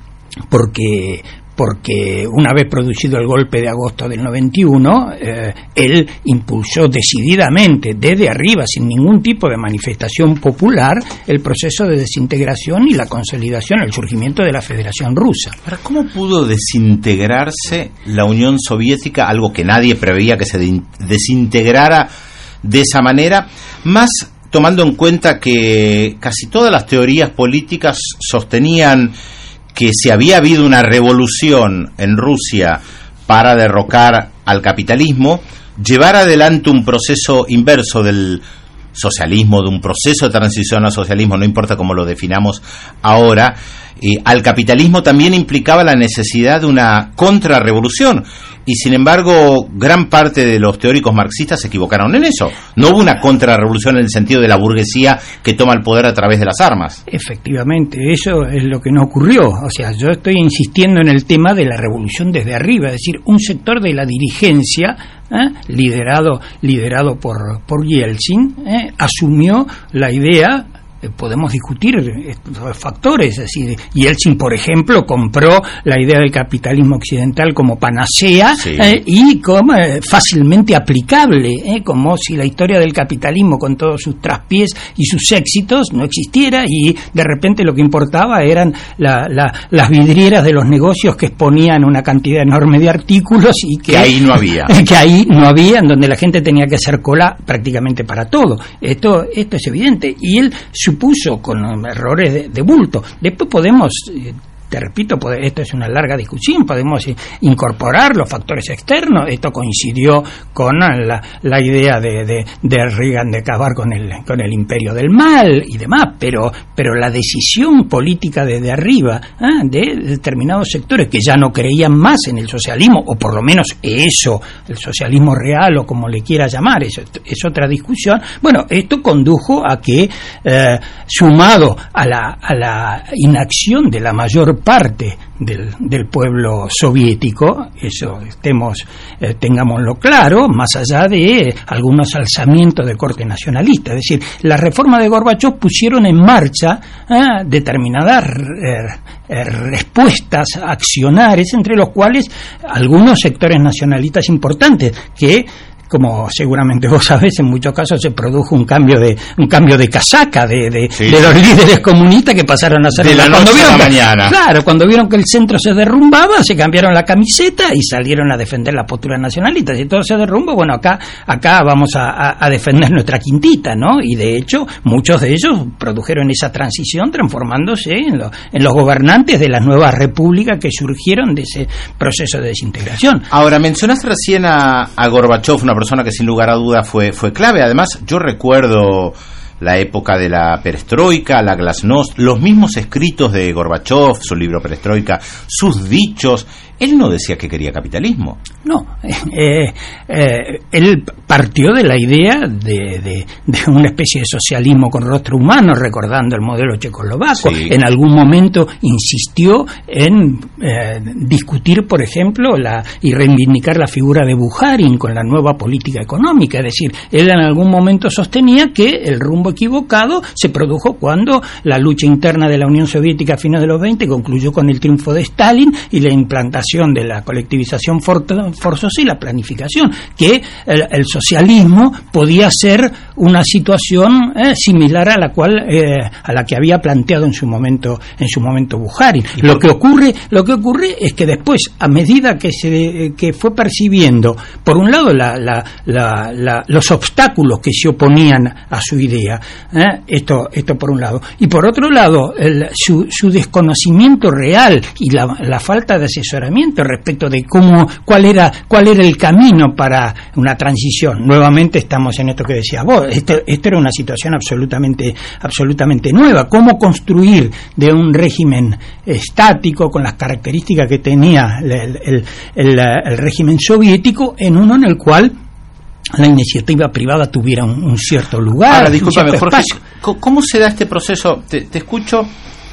porque porque una vez producido el golpe de agosto del noventa y uno, eh, él impulsó decididamente, desde arriba, sin ningún tipo de manifestación popular, el proceso de desintegración y la consolidación, el surgimiento de la Federación Rusa. Ahora, ¿cómo pudo desintegrarse la Unión Soviética, algo que nadie preveía que se de- desintegrara de esa manera, más tomando en cuenta que casi todas las teorías políticas sostenían que si había habido una revolución en Rusia para derrocar al capitalismo, llevar adelante un proceso inverso del socialismo, de un proceso de transición al socialismo, no importa cómo lo definamos ahora, eh, al capitalismo también implicaba la necesidad de una contrarrevolución. Y sin embargo, gran parte de los teóricos marxistas se equivocaron en eso. No hubo una contrarrevolución en el sentido de la burguesía que toma el poder a través de las armas. Efectivamente, eso es lo que no ocurrió. O sea, yo estoy insistiendo en el tema de la revolución desde arriba, es decir, un sector de la dirigencia, ¿eh? liderado liderado por, por Yeltsin, ¿eh? asumió la idea. Podemos discutir estos factores, es decir, Yeltsin, por ejemplo, compró la idea del capitalismo occidental como panacea, sí. eh, y como eh, fácilmente aplicable, eh, como si la historia del capitalismo con todos sus traspiés y sus éxitos no existiera y de repente lo que importaba eran la, la, las vidrieras de los negocios que exponían una cantidad enorme de artículos y que, que ahí no había, que ahí no había, en donde la gente tenía que hacer cola prácticamente para todo. Esto, esto es evidente y él supuso con errores de, de bulto. Después podemos, eh, te repito, puede, esto es una larga discusión, podemos eh, incorporar los factores externos. Esto coincidió con la, la idea de, de, de Reagan de acabar con el, con el imperio del mal y demás, pero, pero la decisión política desde arriba, ¿eh? de determinados sectores que ya no creían más en el socialismo, o por lo menos eso, el socialismo real o como le quiera llamar, eso es otra discusión. Bueno, esto condujo a que, eh, sumado a la, a la inacción de la mayor parte del, del pueblo soviético, eso estemos, eh, tengámoslo claro, más allá de algunos alzamientos de corte nacionalista. Es decir, las reformas de Gorbachov pusieron en marcha eh, determinadas eh, eh, respuestas accionarias, entre los cuales algunos sectores nacionalistas importantes que, como seguramente vos sabés, en muchos casos se produjo un cambio de un cambio de casaca de, de, sí. de los líderes comunistas que pasaron a ser de la noche a la mañana. Claro, cuando vieron que el centro se derrumbaba, se cambiaron la camiseta y salieron a defender las posturas nacionalistas. Y todo se derrumba, bueno, acá acá vamos a, a, a defender nuestra quintita, ¿no? Y de hecho, muchos de ellos produjeron esa transición transformándose en, lo, en los gobernantes de las nuevas repúblicas que surgieron de ese proceso de desintegración. Ahora, mencionaste recién a, a Gorbachov, una persona que sin lugar a duda fue fue clave. Además, yo recuerdo la época de la perestroika, la glasnost, los mismos escritos de Gorbachov, su libro Perestroika, sus dichos. Él no decía que quería capitalismo. No, eh, eh, él partió de la idea de, de, de una especie de socialismo con rostro humano, recordando el modelo checoslovaco. Sí. En algún momento insistió en eh, discutir, por ejemplo, la, y reivindicar la figura de Bukharin con la nueva política económica. Es decir, él en algún momento sostenía que el rumbo equivocado se produjo cuando la lucha interna de la Unión Soviética a fines de los veinte concluyó con el triunfo de Stalin y la implantación de la colectivización for- forzosa y la planificación, que el, el socialismo podía ser una situación eh, similar a la cual eh, a la que había planteado en su momento en su momento Bukharin. Lo que ocurre lo que ocurre es que después, a medida que se que fue percibiendo por un lado la, la, la, la, los obstáculos que se oponían a su idea, eh, esto esto por un lado, y por otro lado el, su, su desconocimiento real y la, la falta de asesoramiento respecto de cómo cuál era cuál era el camino para una transición. Nuevamente estamos en esto que decías vos. Esto, esto era una situación absolutamente absolutamente nueva. Cómo construir de un régimen estático con las características que tenía el, el, el, el régimen soviético en uno en el cual la iniciativa privada tuviera un, un cierto lugar. Ahora, discúlpame, Jorge, ¿cómo se da este proceso? Te, te escucho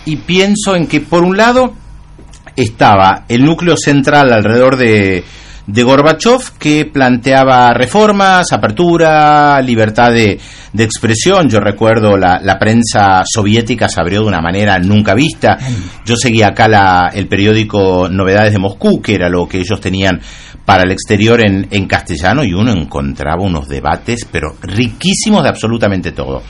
y pienso en que por un lado estaba el núcleo central alrededor de, de Gorbachov, que planteaba reformas, apertura, libertad de, de expresión. Yo recuerdo la, la prensa soviética se abrió de una manera nunca vista. Yo seguía acá la, el periódico Novedades de Moscú, que era lo que ellos tenían para el exterior en, en castellano, y uno encontraba unos debates, pero riquísimos de absolutamente todo.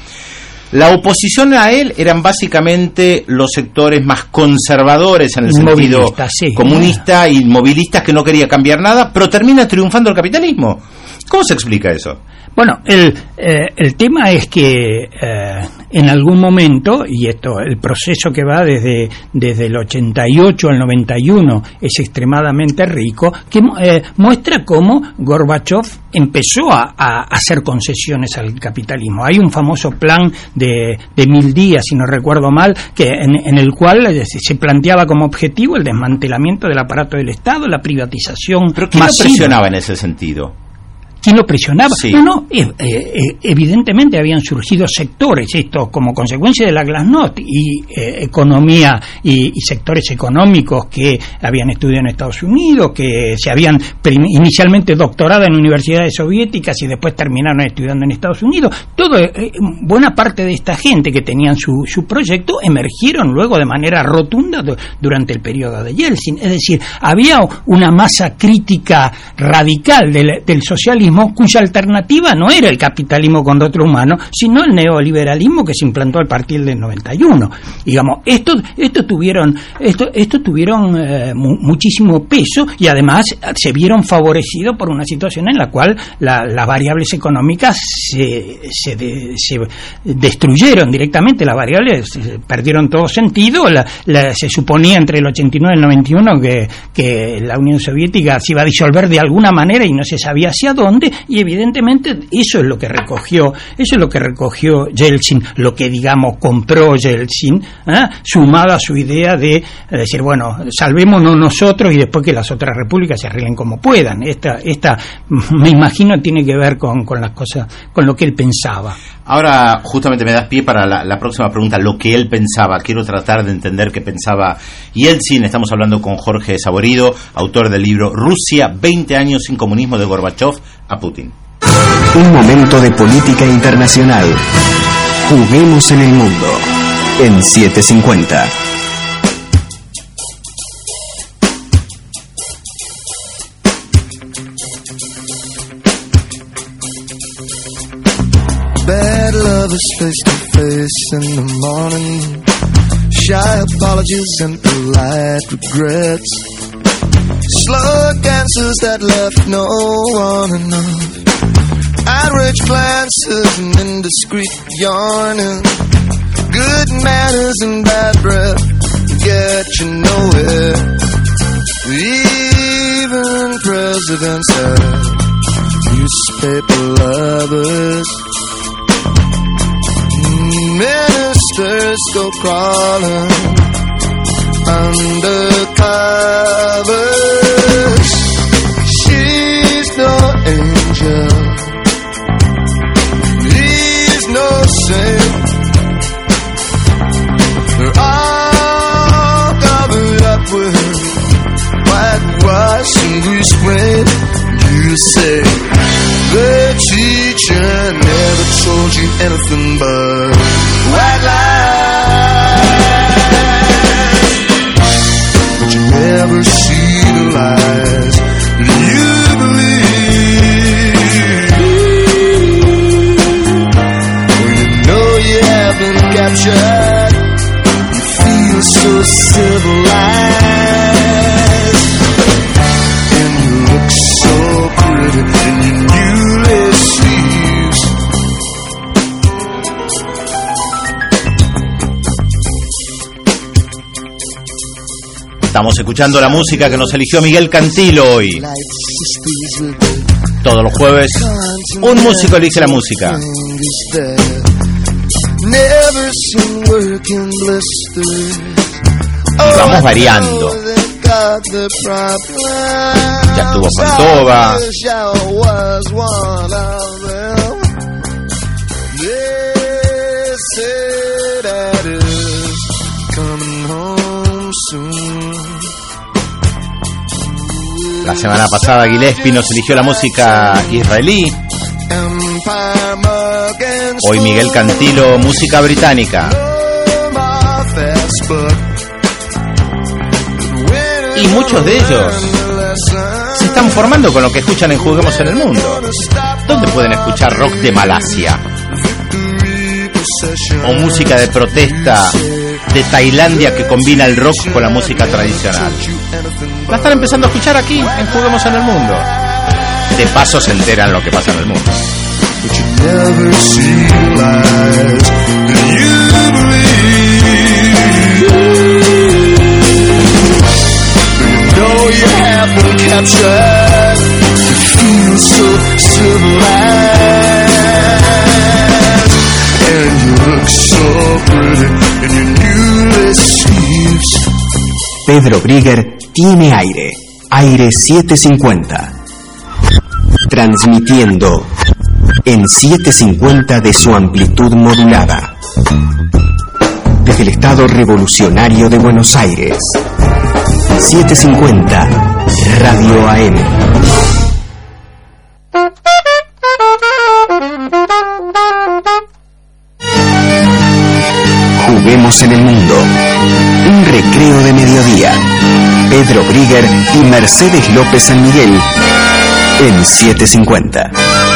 La oposición a él eran básicamente los sectores más conservadores en el sentido sí, comunista y movilistas, que no quería cambiar nada, pero termina triunfando el capitalismo. ¿Cómo se explica eso? Bueno, el, eh, el tema es que eh, en algún momento, y esto, el proceso que va desde, desde el ochenta y ocho al noventa y uno es extremadamente rico, que eh, muestra cómo Gorbachov empezó a, a hacer concesiones al capitalismo. Hay un famoso plan de, de mil días, si no recuerdo mal, que en, en el cual se planteaba como objetivo el desmantelamiento del aparato del Estado, la privatización. ¿Pero quién masiva. lo presionaba en ese sentido? ¿Quién lo presionaba? Sí. No, no, eh, eh, evidentemente habían surgido sectores, esto como consecuencia de la Glasnost, y eh, economía y, y sectores económicos que habían estudiado en Estados Unidos, que se habían prim- inicialmente doctorado en universidades soviéticas y después terminaron estudiando en Estados Unidos. Todo, eh, buena parte de esta gente que tenían su, su proyecto emergieron luego de manera rotunda do, durante el periodo de Yeltsin. Es decir, había una masa crítica radical del, del socialismo, cuya alternativa no era el capitalismo con rostro humano, sino el neoliberalismo que se implantó a partir del noventa y uno. Digamos, esto, esto tuvieron, esto, esto tuvieron eh, mu- muchísimo peso, y además se vieron favorecidos por una situación en la cual la, las variables económicas se, se, de, se destruyeron directamente. Las variables se perdieron todo sentido. La, la, se suponía entre el ochenta y nueve y el noventa y uno que, que la Unión Soviética se iba a disolver de alguna manera y no se sabía hacia dónde. Y evidentemente eso es lo que recogió, eso es lo que recogió Yeltsin, lo que digamos compró Yeltsin, ¿eh? Sumado a su idea de decir, bueno, salvémonos nosotros y después que las otras repúblicas se arreglen como puedan. Esta, esta me imagino tiene que ver con, con las cosas, con lo que él pensaba. Ahora justamente me das pie para la, la próxima pregunta, lo que él pensaba. Quiero tratar de entender qué pensaba Yeltsin. Estamos hablando con Jorge Saborido, autor del libro Rusia, veinte años sin comunismo, de Gorbachov a Putin. Un momento de política internacional. Juguemos en el mundo. En setecientos cincuenta. Bad lovers face to face in the morning. Shy apologies and polite regrets. Slug answers that left no one enough. Outraged glances and indiscreet yarning. Good manners and bad breath get you nowhere. Even presidents have newspaper lovers. Ministers go crawling under covers. She's no angel, he's no saint. They're all covered up with whitewash and grease paint. You say the teacher never told you anything but white lies, but you never see the lies that you believe. When you know you have been captured, you feel so civilized, and you look so pretty in your newly sleeves. Estamos escuchando la música que nos eligió Miguel Cantilo hoy. Todos los jueves, un músico elige la música. Y vamos variando. Ya estuvo Fantova. Coming La semana pasada Gillespie nos eligió la música israelí. Hoy Miguel Cantilo, música británica. Y muchos de ellos se están formando con lo que escuchan en Juguemos en el Mundo. ¿Dónde pueden escuchar rock de Malasia? O música de protesta de Tailandia que combina el rock con la música tradicional. La están empezando a escuchar aquí en Juguemos en el Mundo. De paso se enteran lo que pasa en el mundo. Pedro Brigger tiene aire. Aire setecientos cincuenta. Transmitiendo en setecientos cincuenta de su amplitud modulada. Desde el Estado Revolucionario de Buenos Aires. setecientos cincuenta Radio A M. Juguemos en el Mundo. Un recreo de mediodía. Pedro Brigger y Mercedes López San Miguel en setecientos cincuenta.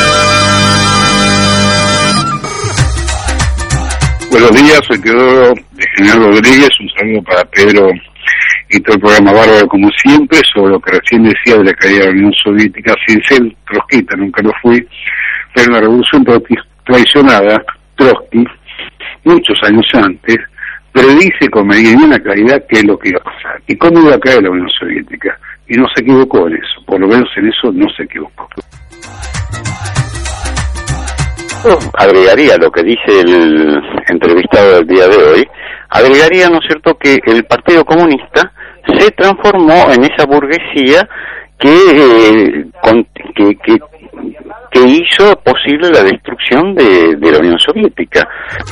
Buenos días, soy Teodoro de General Rodríguez. Un saludo para Pedro y todo el programa bárbaro como siempre. Sobre lo que recién decía de la caída de la Unión Soviética, sin ser trotskista, nunca lo fui, pero una revolución traicionada, Trotsky, muchos años antes, predice con mediana claridad qué es lo que iba a pasar y cómo iba a caer la Unión Soviética, y no se equivocó en eso, por lo menos en eso no se equivocó. Agregaría lo que dice el entrevistado del día de hoy, agregaría, ¿no es cierto?, que el Partido Comunista se transformó en esa burguesía que, eh, con, que, que, que hizo posible la destrucción de, de la Unión Soviética.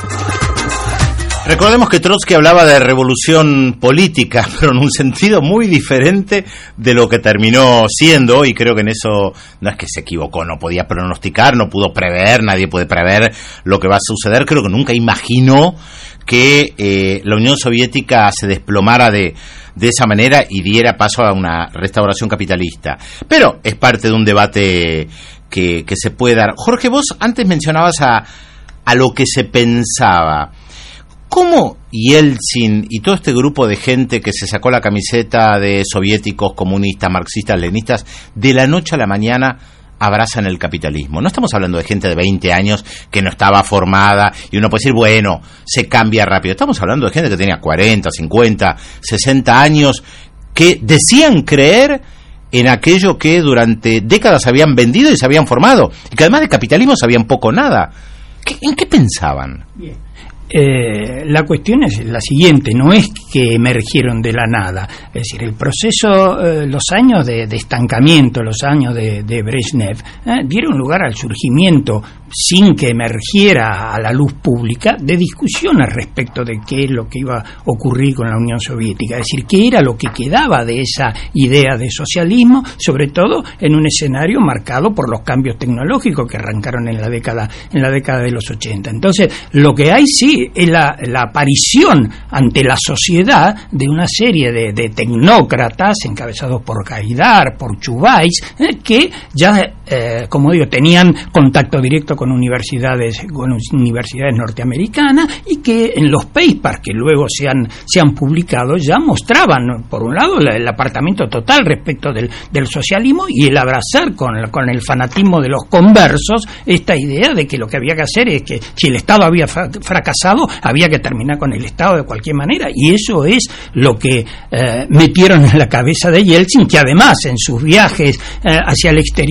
Recordemos que Trotsky hablaba de revolución política, pero en un sentido muy diferente de lo que terminó siendo, y creo que en eso no es que se equivocó, no podía pronosticar, no pudo prever, nadie puede prever lo que va a suceder. Creo que nunca imaginó que eh, la Unión Soviética se desplomara de, de esa manera y diera paso a una restauración capitalista. Pero es parte de un debate que, que se puede dar. Jorge, vos antes mencionabas a, a lo que se pensaba. ¿Cómo Yeltsin y todo este grupo de gente que se sacó la camiseta de soviéticos, comunistas, marxistas, leninistas, de la noche a la mañana abrazan el capitalismo? No estamos hablando de gente de veinte años que no estaba formada y uno puede decir, bueno, se cambia rápido. Estamos hablando de gente que tenía cuarenta, cincuenta, sesenta años que decían creer en aquello que durante décadas habían vendido y se habían formado, y que además de capitalismo sabían poco o nada. ¿Qué, ¿En qué pensaban? Bien. Eh, la cuestión es la siguiente, no es que emergieron de la nada, es decir, el proceso, eh, los años de, de estancamiento, los años de, de Brezhnev, eh, dieron lugar al surgimiento, sin que emergiera a la luz pública, de discusiones respecto de qué es lo que iba a ocurrir con la Unión Soviética, es decir, qué era lo que quedaba de esa idea de socialismo, sobre todo en un escenario marcado por los cambios tecnológicos que arrancaron en la década, en la década de los ochenta. Entonces, lo que hay sí es la, la aparición ante la sociedad de una serie de, de tecnócratas encabezados por Gaidar, por Chubais, eh, que ya, eh, como digo, tenían contacto directo con universidades, con universidades norteamericanas, y que en los papers que luego se han, se han publicado ya mostraban, por un lado, el, el apartamiento total respecto del, del socialismo y el abrazar con, con el fanatismo de los conversos esta idea de que lo que había que hacer es que si el Estado había fracasado, había que terminar con el Estado de cualquier manera, y eso es lo que eh, metieron en la cabeza de Yeltsin, que además en sus viajes eh, hacia el exterior y demás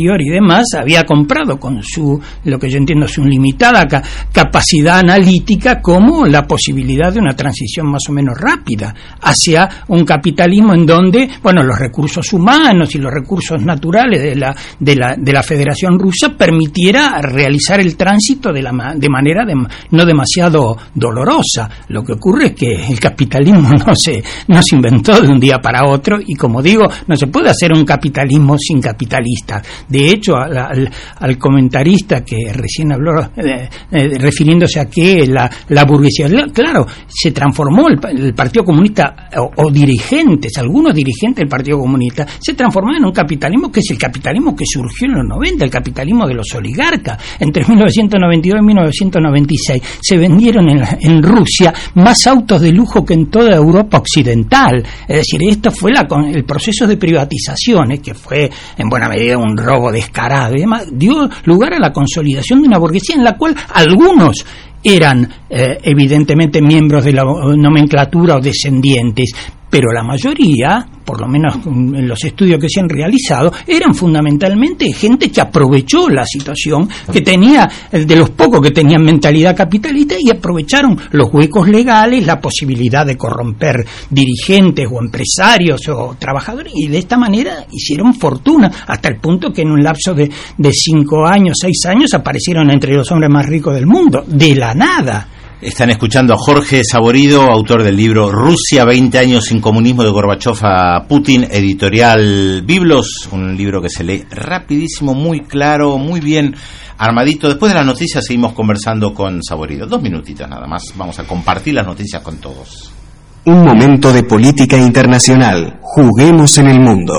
además había comprado con su, lo que yo entiendo, su limitada ca- capacidad analítica, como la posibilidad de una transición más o menos rápida hacia un capitalismo en donde, bueno, los recursos humanos y los recursos naturales de la de la de la Federación Rusa permitiera realizar el tránsito de la de manera de, no demasiado dolorosa. Lo que ocurre es que el capitalismo no se no se inventó de un día para otro, y como digo, no se puede hacer un capitalismo sin capitalistas. De hecho, al, al, al comentarista que recién habló, eh, eh, refiriéndose a que la, la burguesía, claro, se transformó el, el Partido Comunista, o, o dirigentes, algunos dirigentes del Partido Comunista, se transformó en un capitalismo que es el capitalismo que surgió en los noventa, el capitalismo de los oligarcas. Entre mil novecientos noventa y dos y mil novecientos noventa y seis se vendieron en, la, en Rusia más autos de lujo que en toda Europa occidental. Es decir, esto fue la, el proceso de privatizaciones, que fue en buena medida un robo descarado y demás, dio lugar a la consolidación de una burguesía en la cual algunos eran eh, evidentemente miembros de la nomenclatura o descendientes, pero la mayoría, por lo menos en los estudios que se han realizado, eran fundamentalmente gente que aprovechó la situación que tenía, de los pocos que tenían mentalidad capitalista, y aprovecharon los huecos legales, la posibilidad de corromper dirigentes o empresarios o trabajadores, y de esta manera hicieron fortuna, hasta el punto que en un lapso de, de cinco años, seis años, aparecieron entre los hombres más ricos del mundo, de la nada. Están escuchando a Jorge Saborido, autor del libro Rusia, veinte años sin comunismo, de Gorbachov a Putin, editorial Biblos, un libro que se lee rapidísimo, muy claro, muy bien armadito. Después de las noticias seguimos conversando con Saborido. Dos minutitos nada más, vamos a compartir las noticias con todos. Un momento de política internacional. Juguemos en el mundo.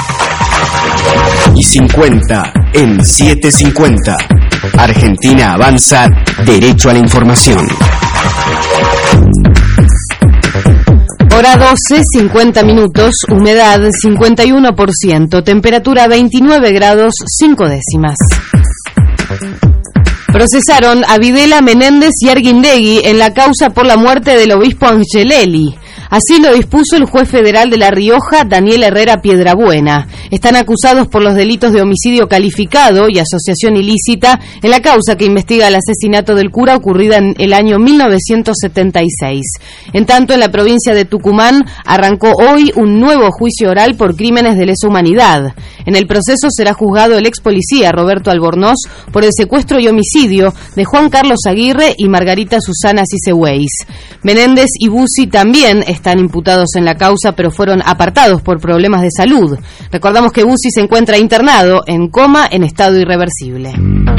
Y cincuenta en setecientos cincuenta. Argentina avanza, derecho a la información. Hora doce, cincuenta minutos, humedad cincuenta y uno por ciento, temperatura veintinueve grados cinco décimas. Procesaron a Videla, Menéndez y Arguindegui en la causa por la muerte del obispo Angelelli. Así lo dispuso el juez federal de La Rioja, Daniel Herrera Piedrabuena. Están acusados por los delitos de homicidio calificado y asociación ilícita en la causa que investiga el asesinato del cura ocurrida en el año mil novecientos setenta y seis. En tanto, en la provincia de Tucumán arrancó hoy un nuevo juicio oral por crímenes de lesa humanidad. En el proceso será juzgado el ex policía Roberto Albornoz por el secuestro y homicidio de Juan Carlos Aguirre y Margarita Susana Cisehueis. Menéndez y Bussi también están imputados en la causa, pero fueron apartados por problemas de salud. Recordamos que Bussi se encuentra internado en coma en estado irreversible.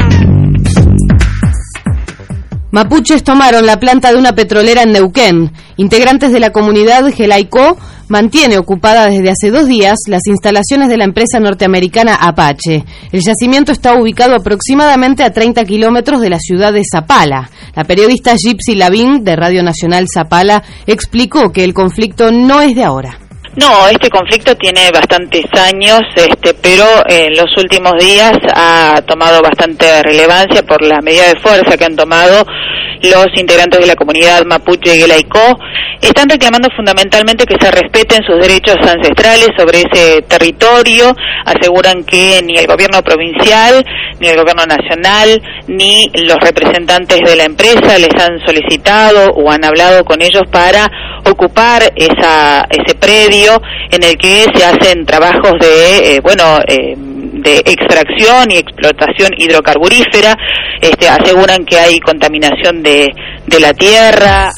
Mapuches tomaron la planta de una petrolera en Neuquén. Integrantes de la comunidad Gelaicó mantiene ocupada desde hace dos días las instalaciones de la empresa norteamericana Apache. El yacimiento está ubicado aproximadamente a treinta kilómetros de la ciudad de Zapala. La periodista Gypsy Lavín, de Radio Nacional Zapala, explicó que el conflicto no es de ahora. No, este conflicto tiene bastantes años, este, pero en los últimos días ha tomado bastante relevancia por la medida de fuerza que han tomado los integrantes de la comunidad mapuche Gelaicó. Están reclamando fundamentalmente que se respeten sus derechos ancestrales sobre ese territorio. Aseguran que ni el gobierno provincial, ni el gobierno nacional, ni los representantes de la empresa les han solicitado o han hablado con ellos para ocupar esa, ese predio en el que se hacen trabajos de, eh, bueno, eh, de extracción y explotación hidrocarburífera. Este, aseguran que hay contaminación de, de la tierra.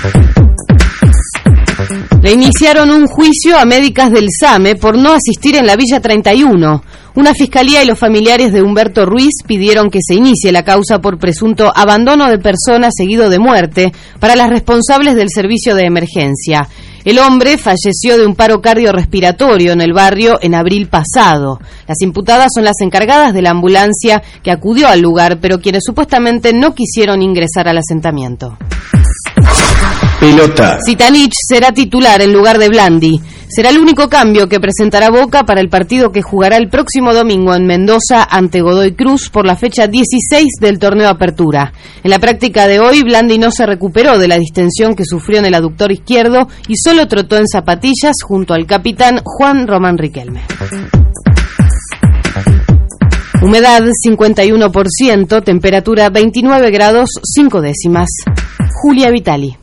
Le iniciaron un juicio a médicas del SAME por no asistir en la Villa treinta y uno. Una fiscalía y los familiares de Humberto Ruiz pidieron que se inicie la causa por presunto abandono de persona seguido de muerte para las responsables del servicio de emergencia. El hombre falleció de un paro cardiorrespiratorio en el barrio en abril pasado. Las imputadas son las encargadas de la ambulancia que acudió al lugar, pero quienes supuestamente no quisieron ingresar al asentamiento. Pelota. Zitanich será titular en lugar de Blandi. Será el único cambio que presentará Boca para el partido que jugará el próximo domingo en Mendoza ante Godoy Cruz por la fecha dieciséis del torneo Apertura. En la práctica de hoy, Blandi no se recuperó de la distensión que sufrió en el aductor izquierdo y solo trotó en zapatillas junto al capitán Juan Román Riquelme. Humedad cincuenta y uno por ciento, temperatura veintinueve grados cinco décimas. Julia Vitali.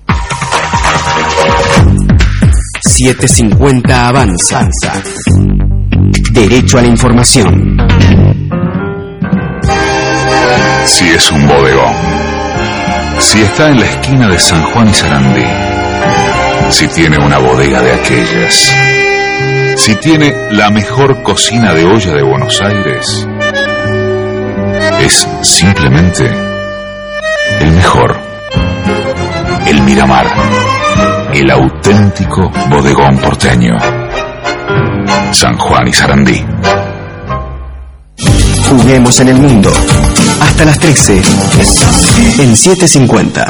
setecientos cincuenta Avanza. Derecho a la información. Si es un bodegón, si está en la esquina de San Juan y Sarandí, si tiene una bodega de aquellas, si tiene la mejor cocina de olla de Buenos Aires, es simplemente el mejor. El Miramar, el auténtico bodegón porteño. San Juan y Sarandí. Juguemos en el mundo. Hasta las trece. En setecientos cincuenta.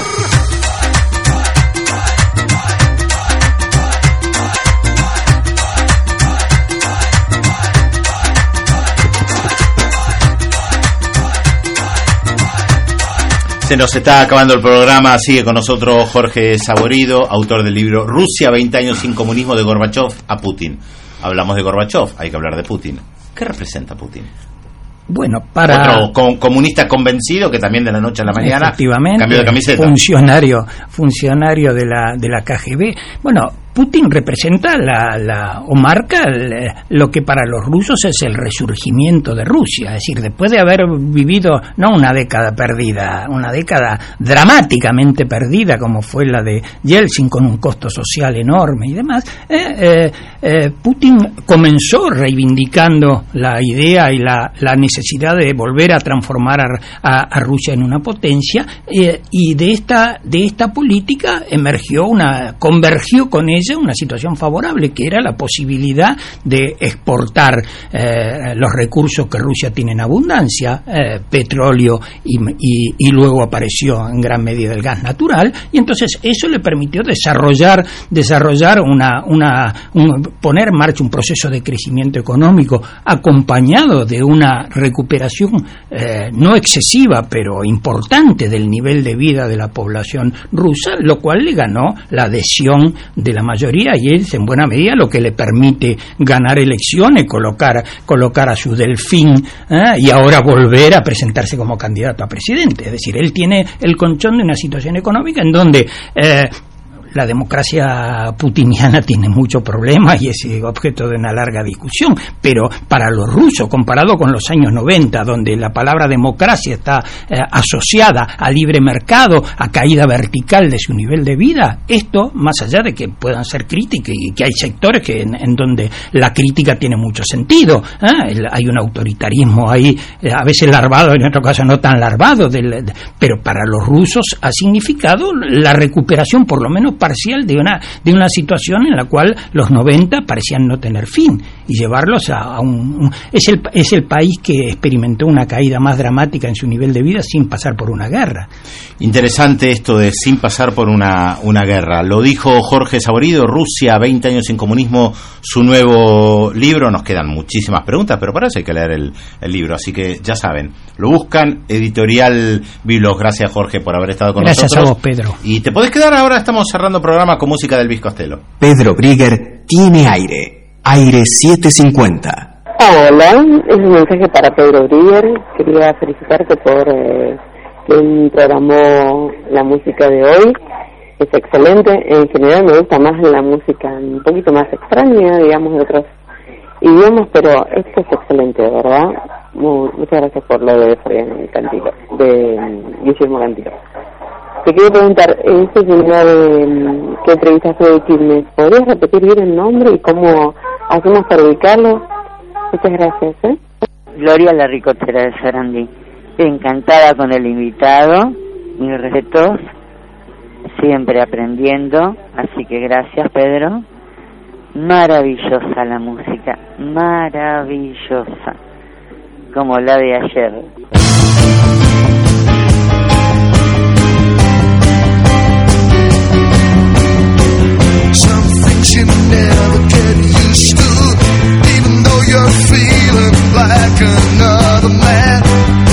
Se nos está acabando el programa. Sigue con nosotros Jorge Saborido, autor del libro Rusia, veinte años sin comunismo, de Gorbachov a Putin. Hablamos de Gorbachov, hay que hablar de Putin. ¿Qué representa Putin? Bueno, para... Otro com- comunista convencido que también de la noche a la mañana efectivamente, cambió de camiseta. Funcionario, funcionario de la, de la K G B. Bueno, Putin representa la, la o marca el, lo que para los rusos es el resurgimiento de Rusia, es decir, después de haber vivido no una década perdida, una década dramáticamente perdida como fue la de Yeltsin con un costo social enorme y demás, eh, eh, eh, Putin comenzó reivindicando la idea y la, la necesidad de volver a transformar a, a, a Rusia en una potencia, eh, y de esta de esta política emergió una convergió con ella una situación favorable, que era la posibilidad de exportar eh, los recursos que Rusia tiene en abundancia, eh, petróleo y, y, y luego apareció en gran medida el gas natural, y entonces eso le permitió desarrollar desarrollar una una un, poner en marcha un proceso de crecimiento económico acompañado de una recuperación eh, no excesiva pero importante del nivel de vida de la población rusa, lo cual le ganó la adhesión de la mayoría, y es en buena medida lo que le permite ganar elecciones, colocar colocar a su delfín ¿eh? y ahora volver a presentarse como candidato a presidente. Es decir, él tiene el colchón de una situación económica en donde eh, la democracia putiniana tiene muchos problemas y es objeto de una larga discusión, pero para los rusos, comparado con los años noventa, donde la palabra democracia está eh, asociada a libre mercado, a caída vertical de su nivel de vida, esto, más allá de que puedan ser críticas y que hay sectores que en, en donde la crítica tiene mucho sentido, ¿eh? El, hay un autoritarismo ahí, eh, a veces larvado, en otro caso no tan larvado, del, de, pero para los rusos ha significado la recuperación, por lo menos parcial, de una de una situación en la cual los noventa parecían no tener fin, y llevarlos a, a un, un es el es el país que experimentó una caída más dramática en su nivel de vida sin pasar por una guerra. Interesante esto de sin pasar por una una guerra. Lo dijo Jorge Saborido, Rusia, veinte años sin comunismo, su nuevo libro. Nos quedan muchísimas preguntas, pero para eso hay que leer el, el libro, así que ya saben, lo buscan, Editorial Biblos. Gracias, Jorge, por haber estado con Gracias nosotros. Gracias a vos, Pedro. Y te podés quedar ahora, estamos cerrando programa con música de Elvis Costello. Pedro Brigger tiene aire. Aire setecientos cincuenta. Hola, es un mensaje para Pedro Brigger. Quería felicitarte por eh, quien programó la música de hoy. Es excelente. En general me gusta más la música un poquito más extraña, digamos, de otros idiomas, pero esto es excelente, de verdad. Muy, muchas gracias por lo de Fabián Cantilo, de Guillermo Cantilo. Te quiero preguntar, ese señor eh, que entrevistaste de Quilmes, ¿podrías repetir bien el nombre y cómo hacemos para ubicarlo? Muchas gracias, ¿eh? Gloria, la ricotera de Sarandí. Encantada con el invitado, mis respetos, siempre aprendiendo, así que gracias, Pedro. Maravillosa la música, maravillosa, como la de ayer. You never get used to, even though you're feeling like another man.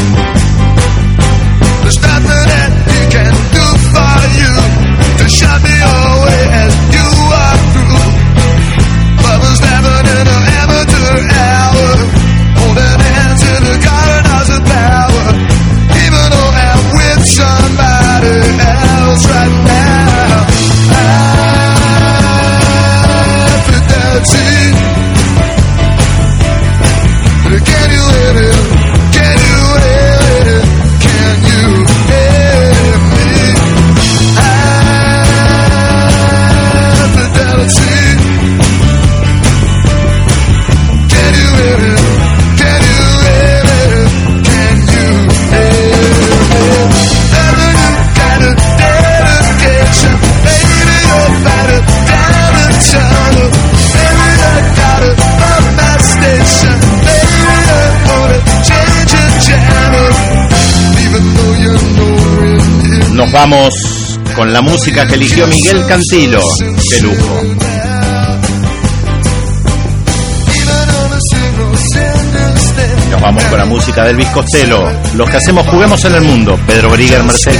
There's nothing that he can do for you to shut me away as you are through. Bubbles dancing in an amateur hour, holding hands in the garden Nos vamos con la música que eligió Miguel Cantilo. ¡Qué lujo! Nos vamos con la música de Elvis Costello. Los que hacemos Juguemos en el Mundo. Pedro Brigger, Mercedes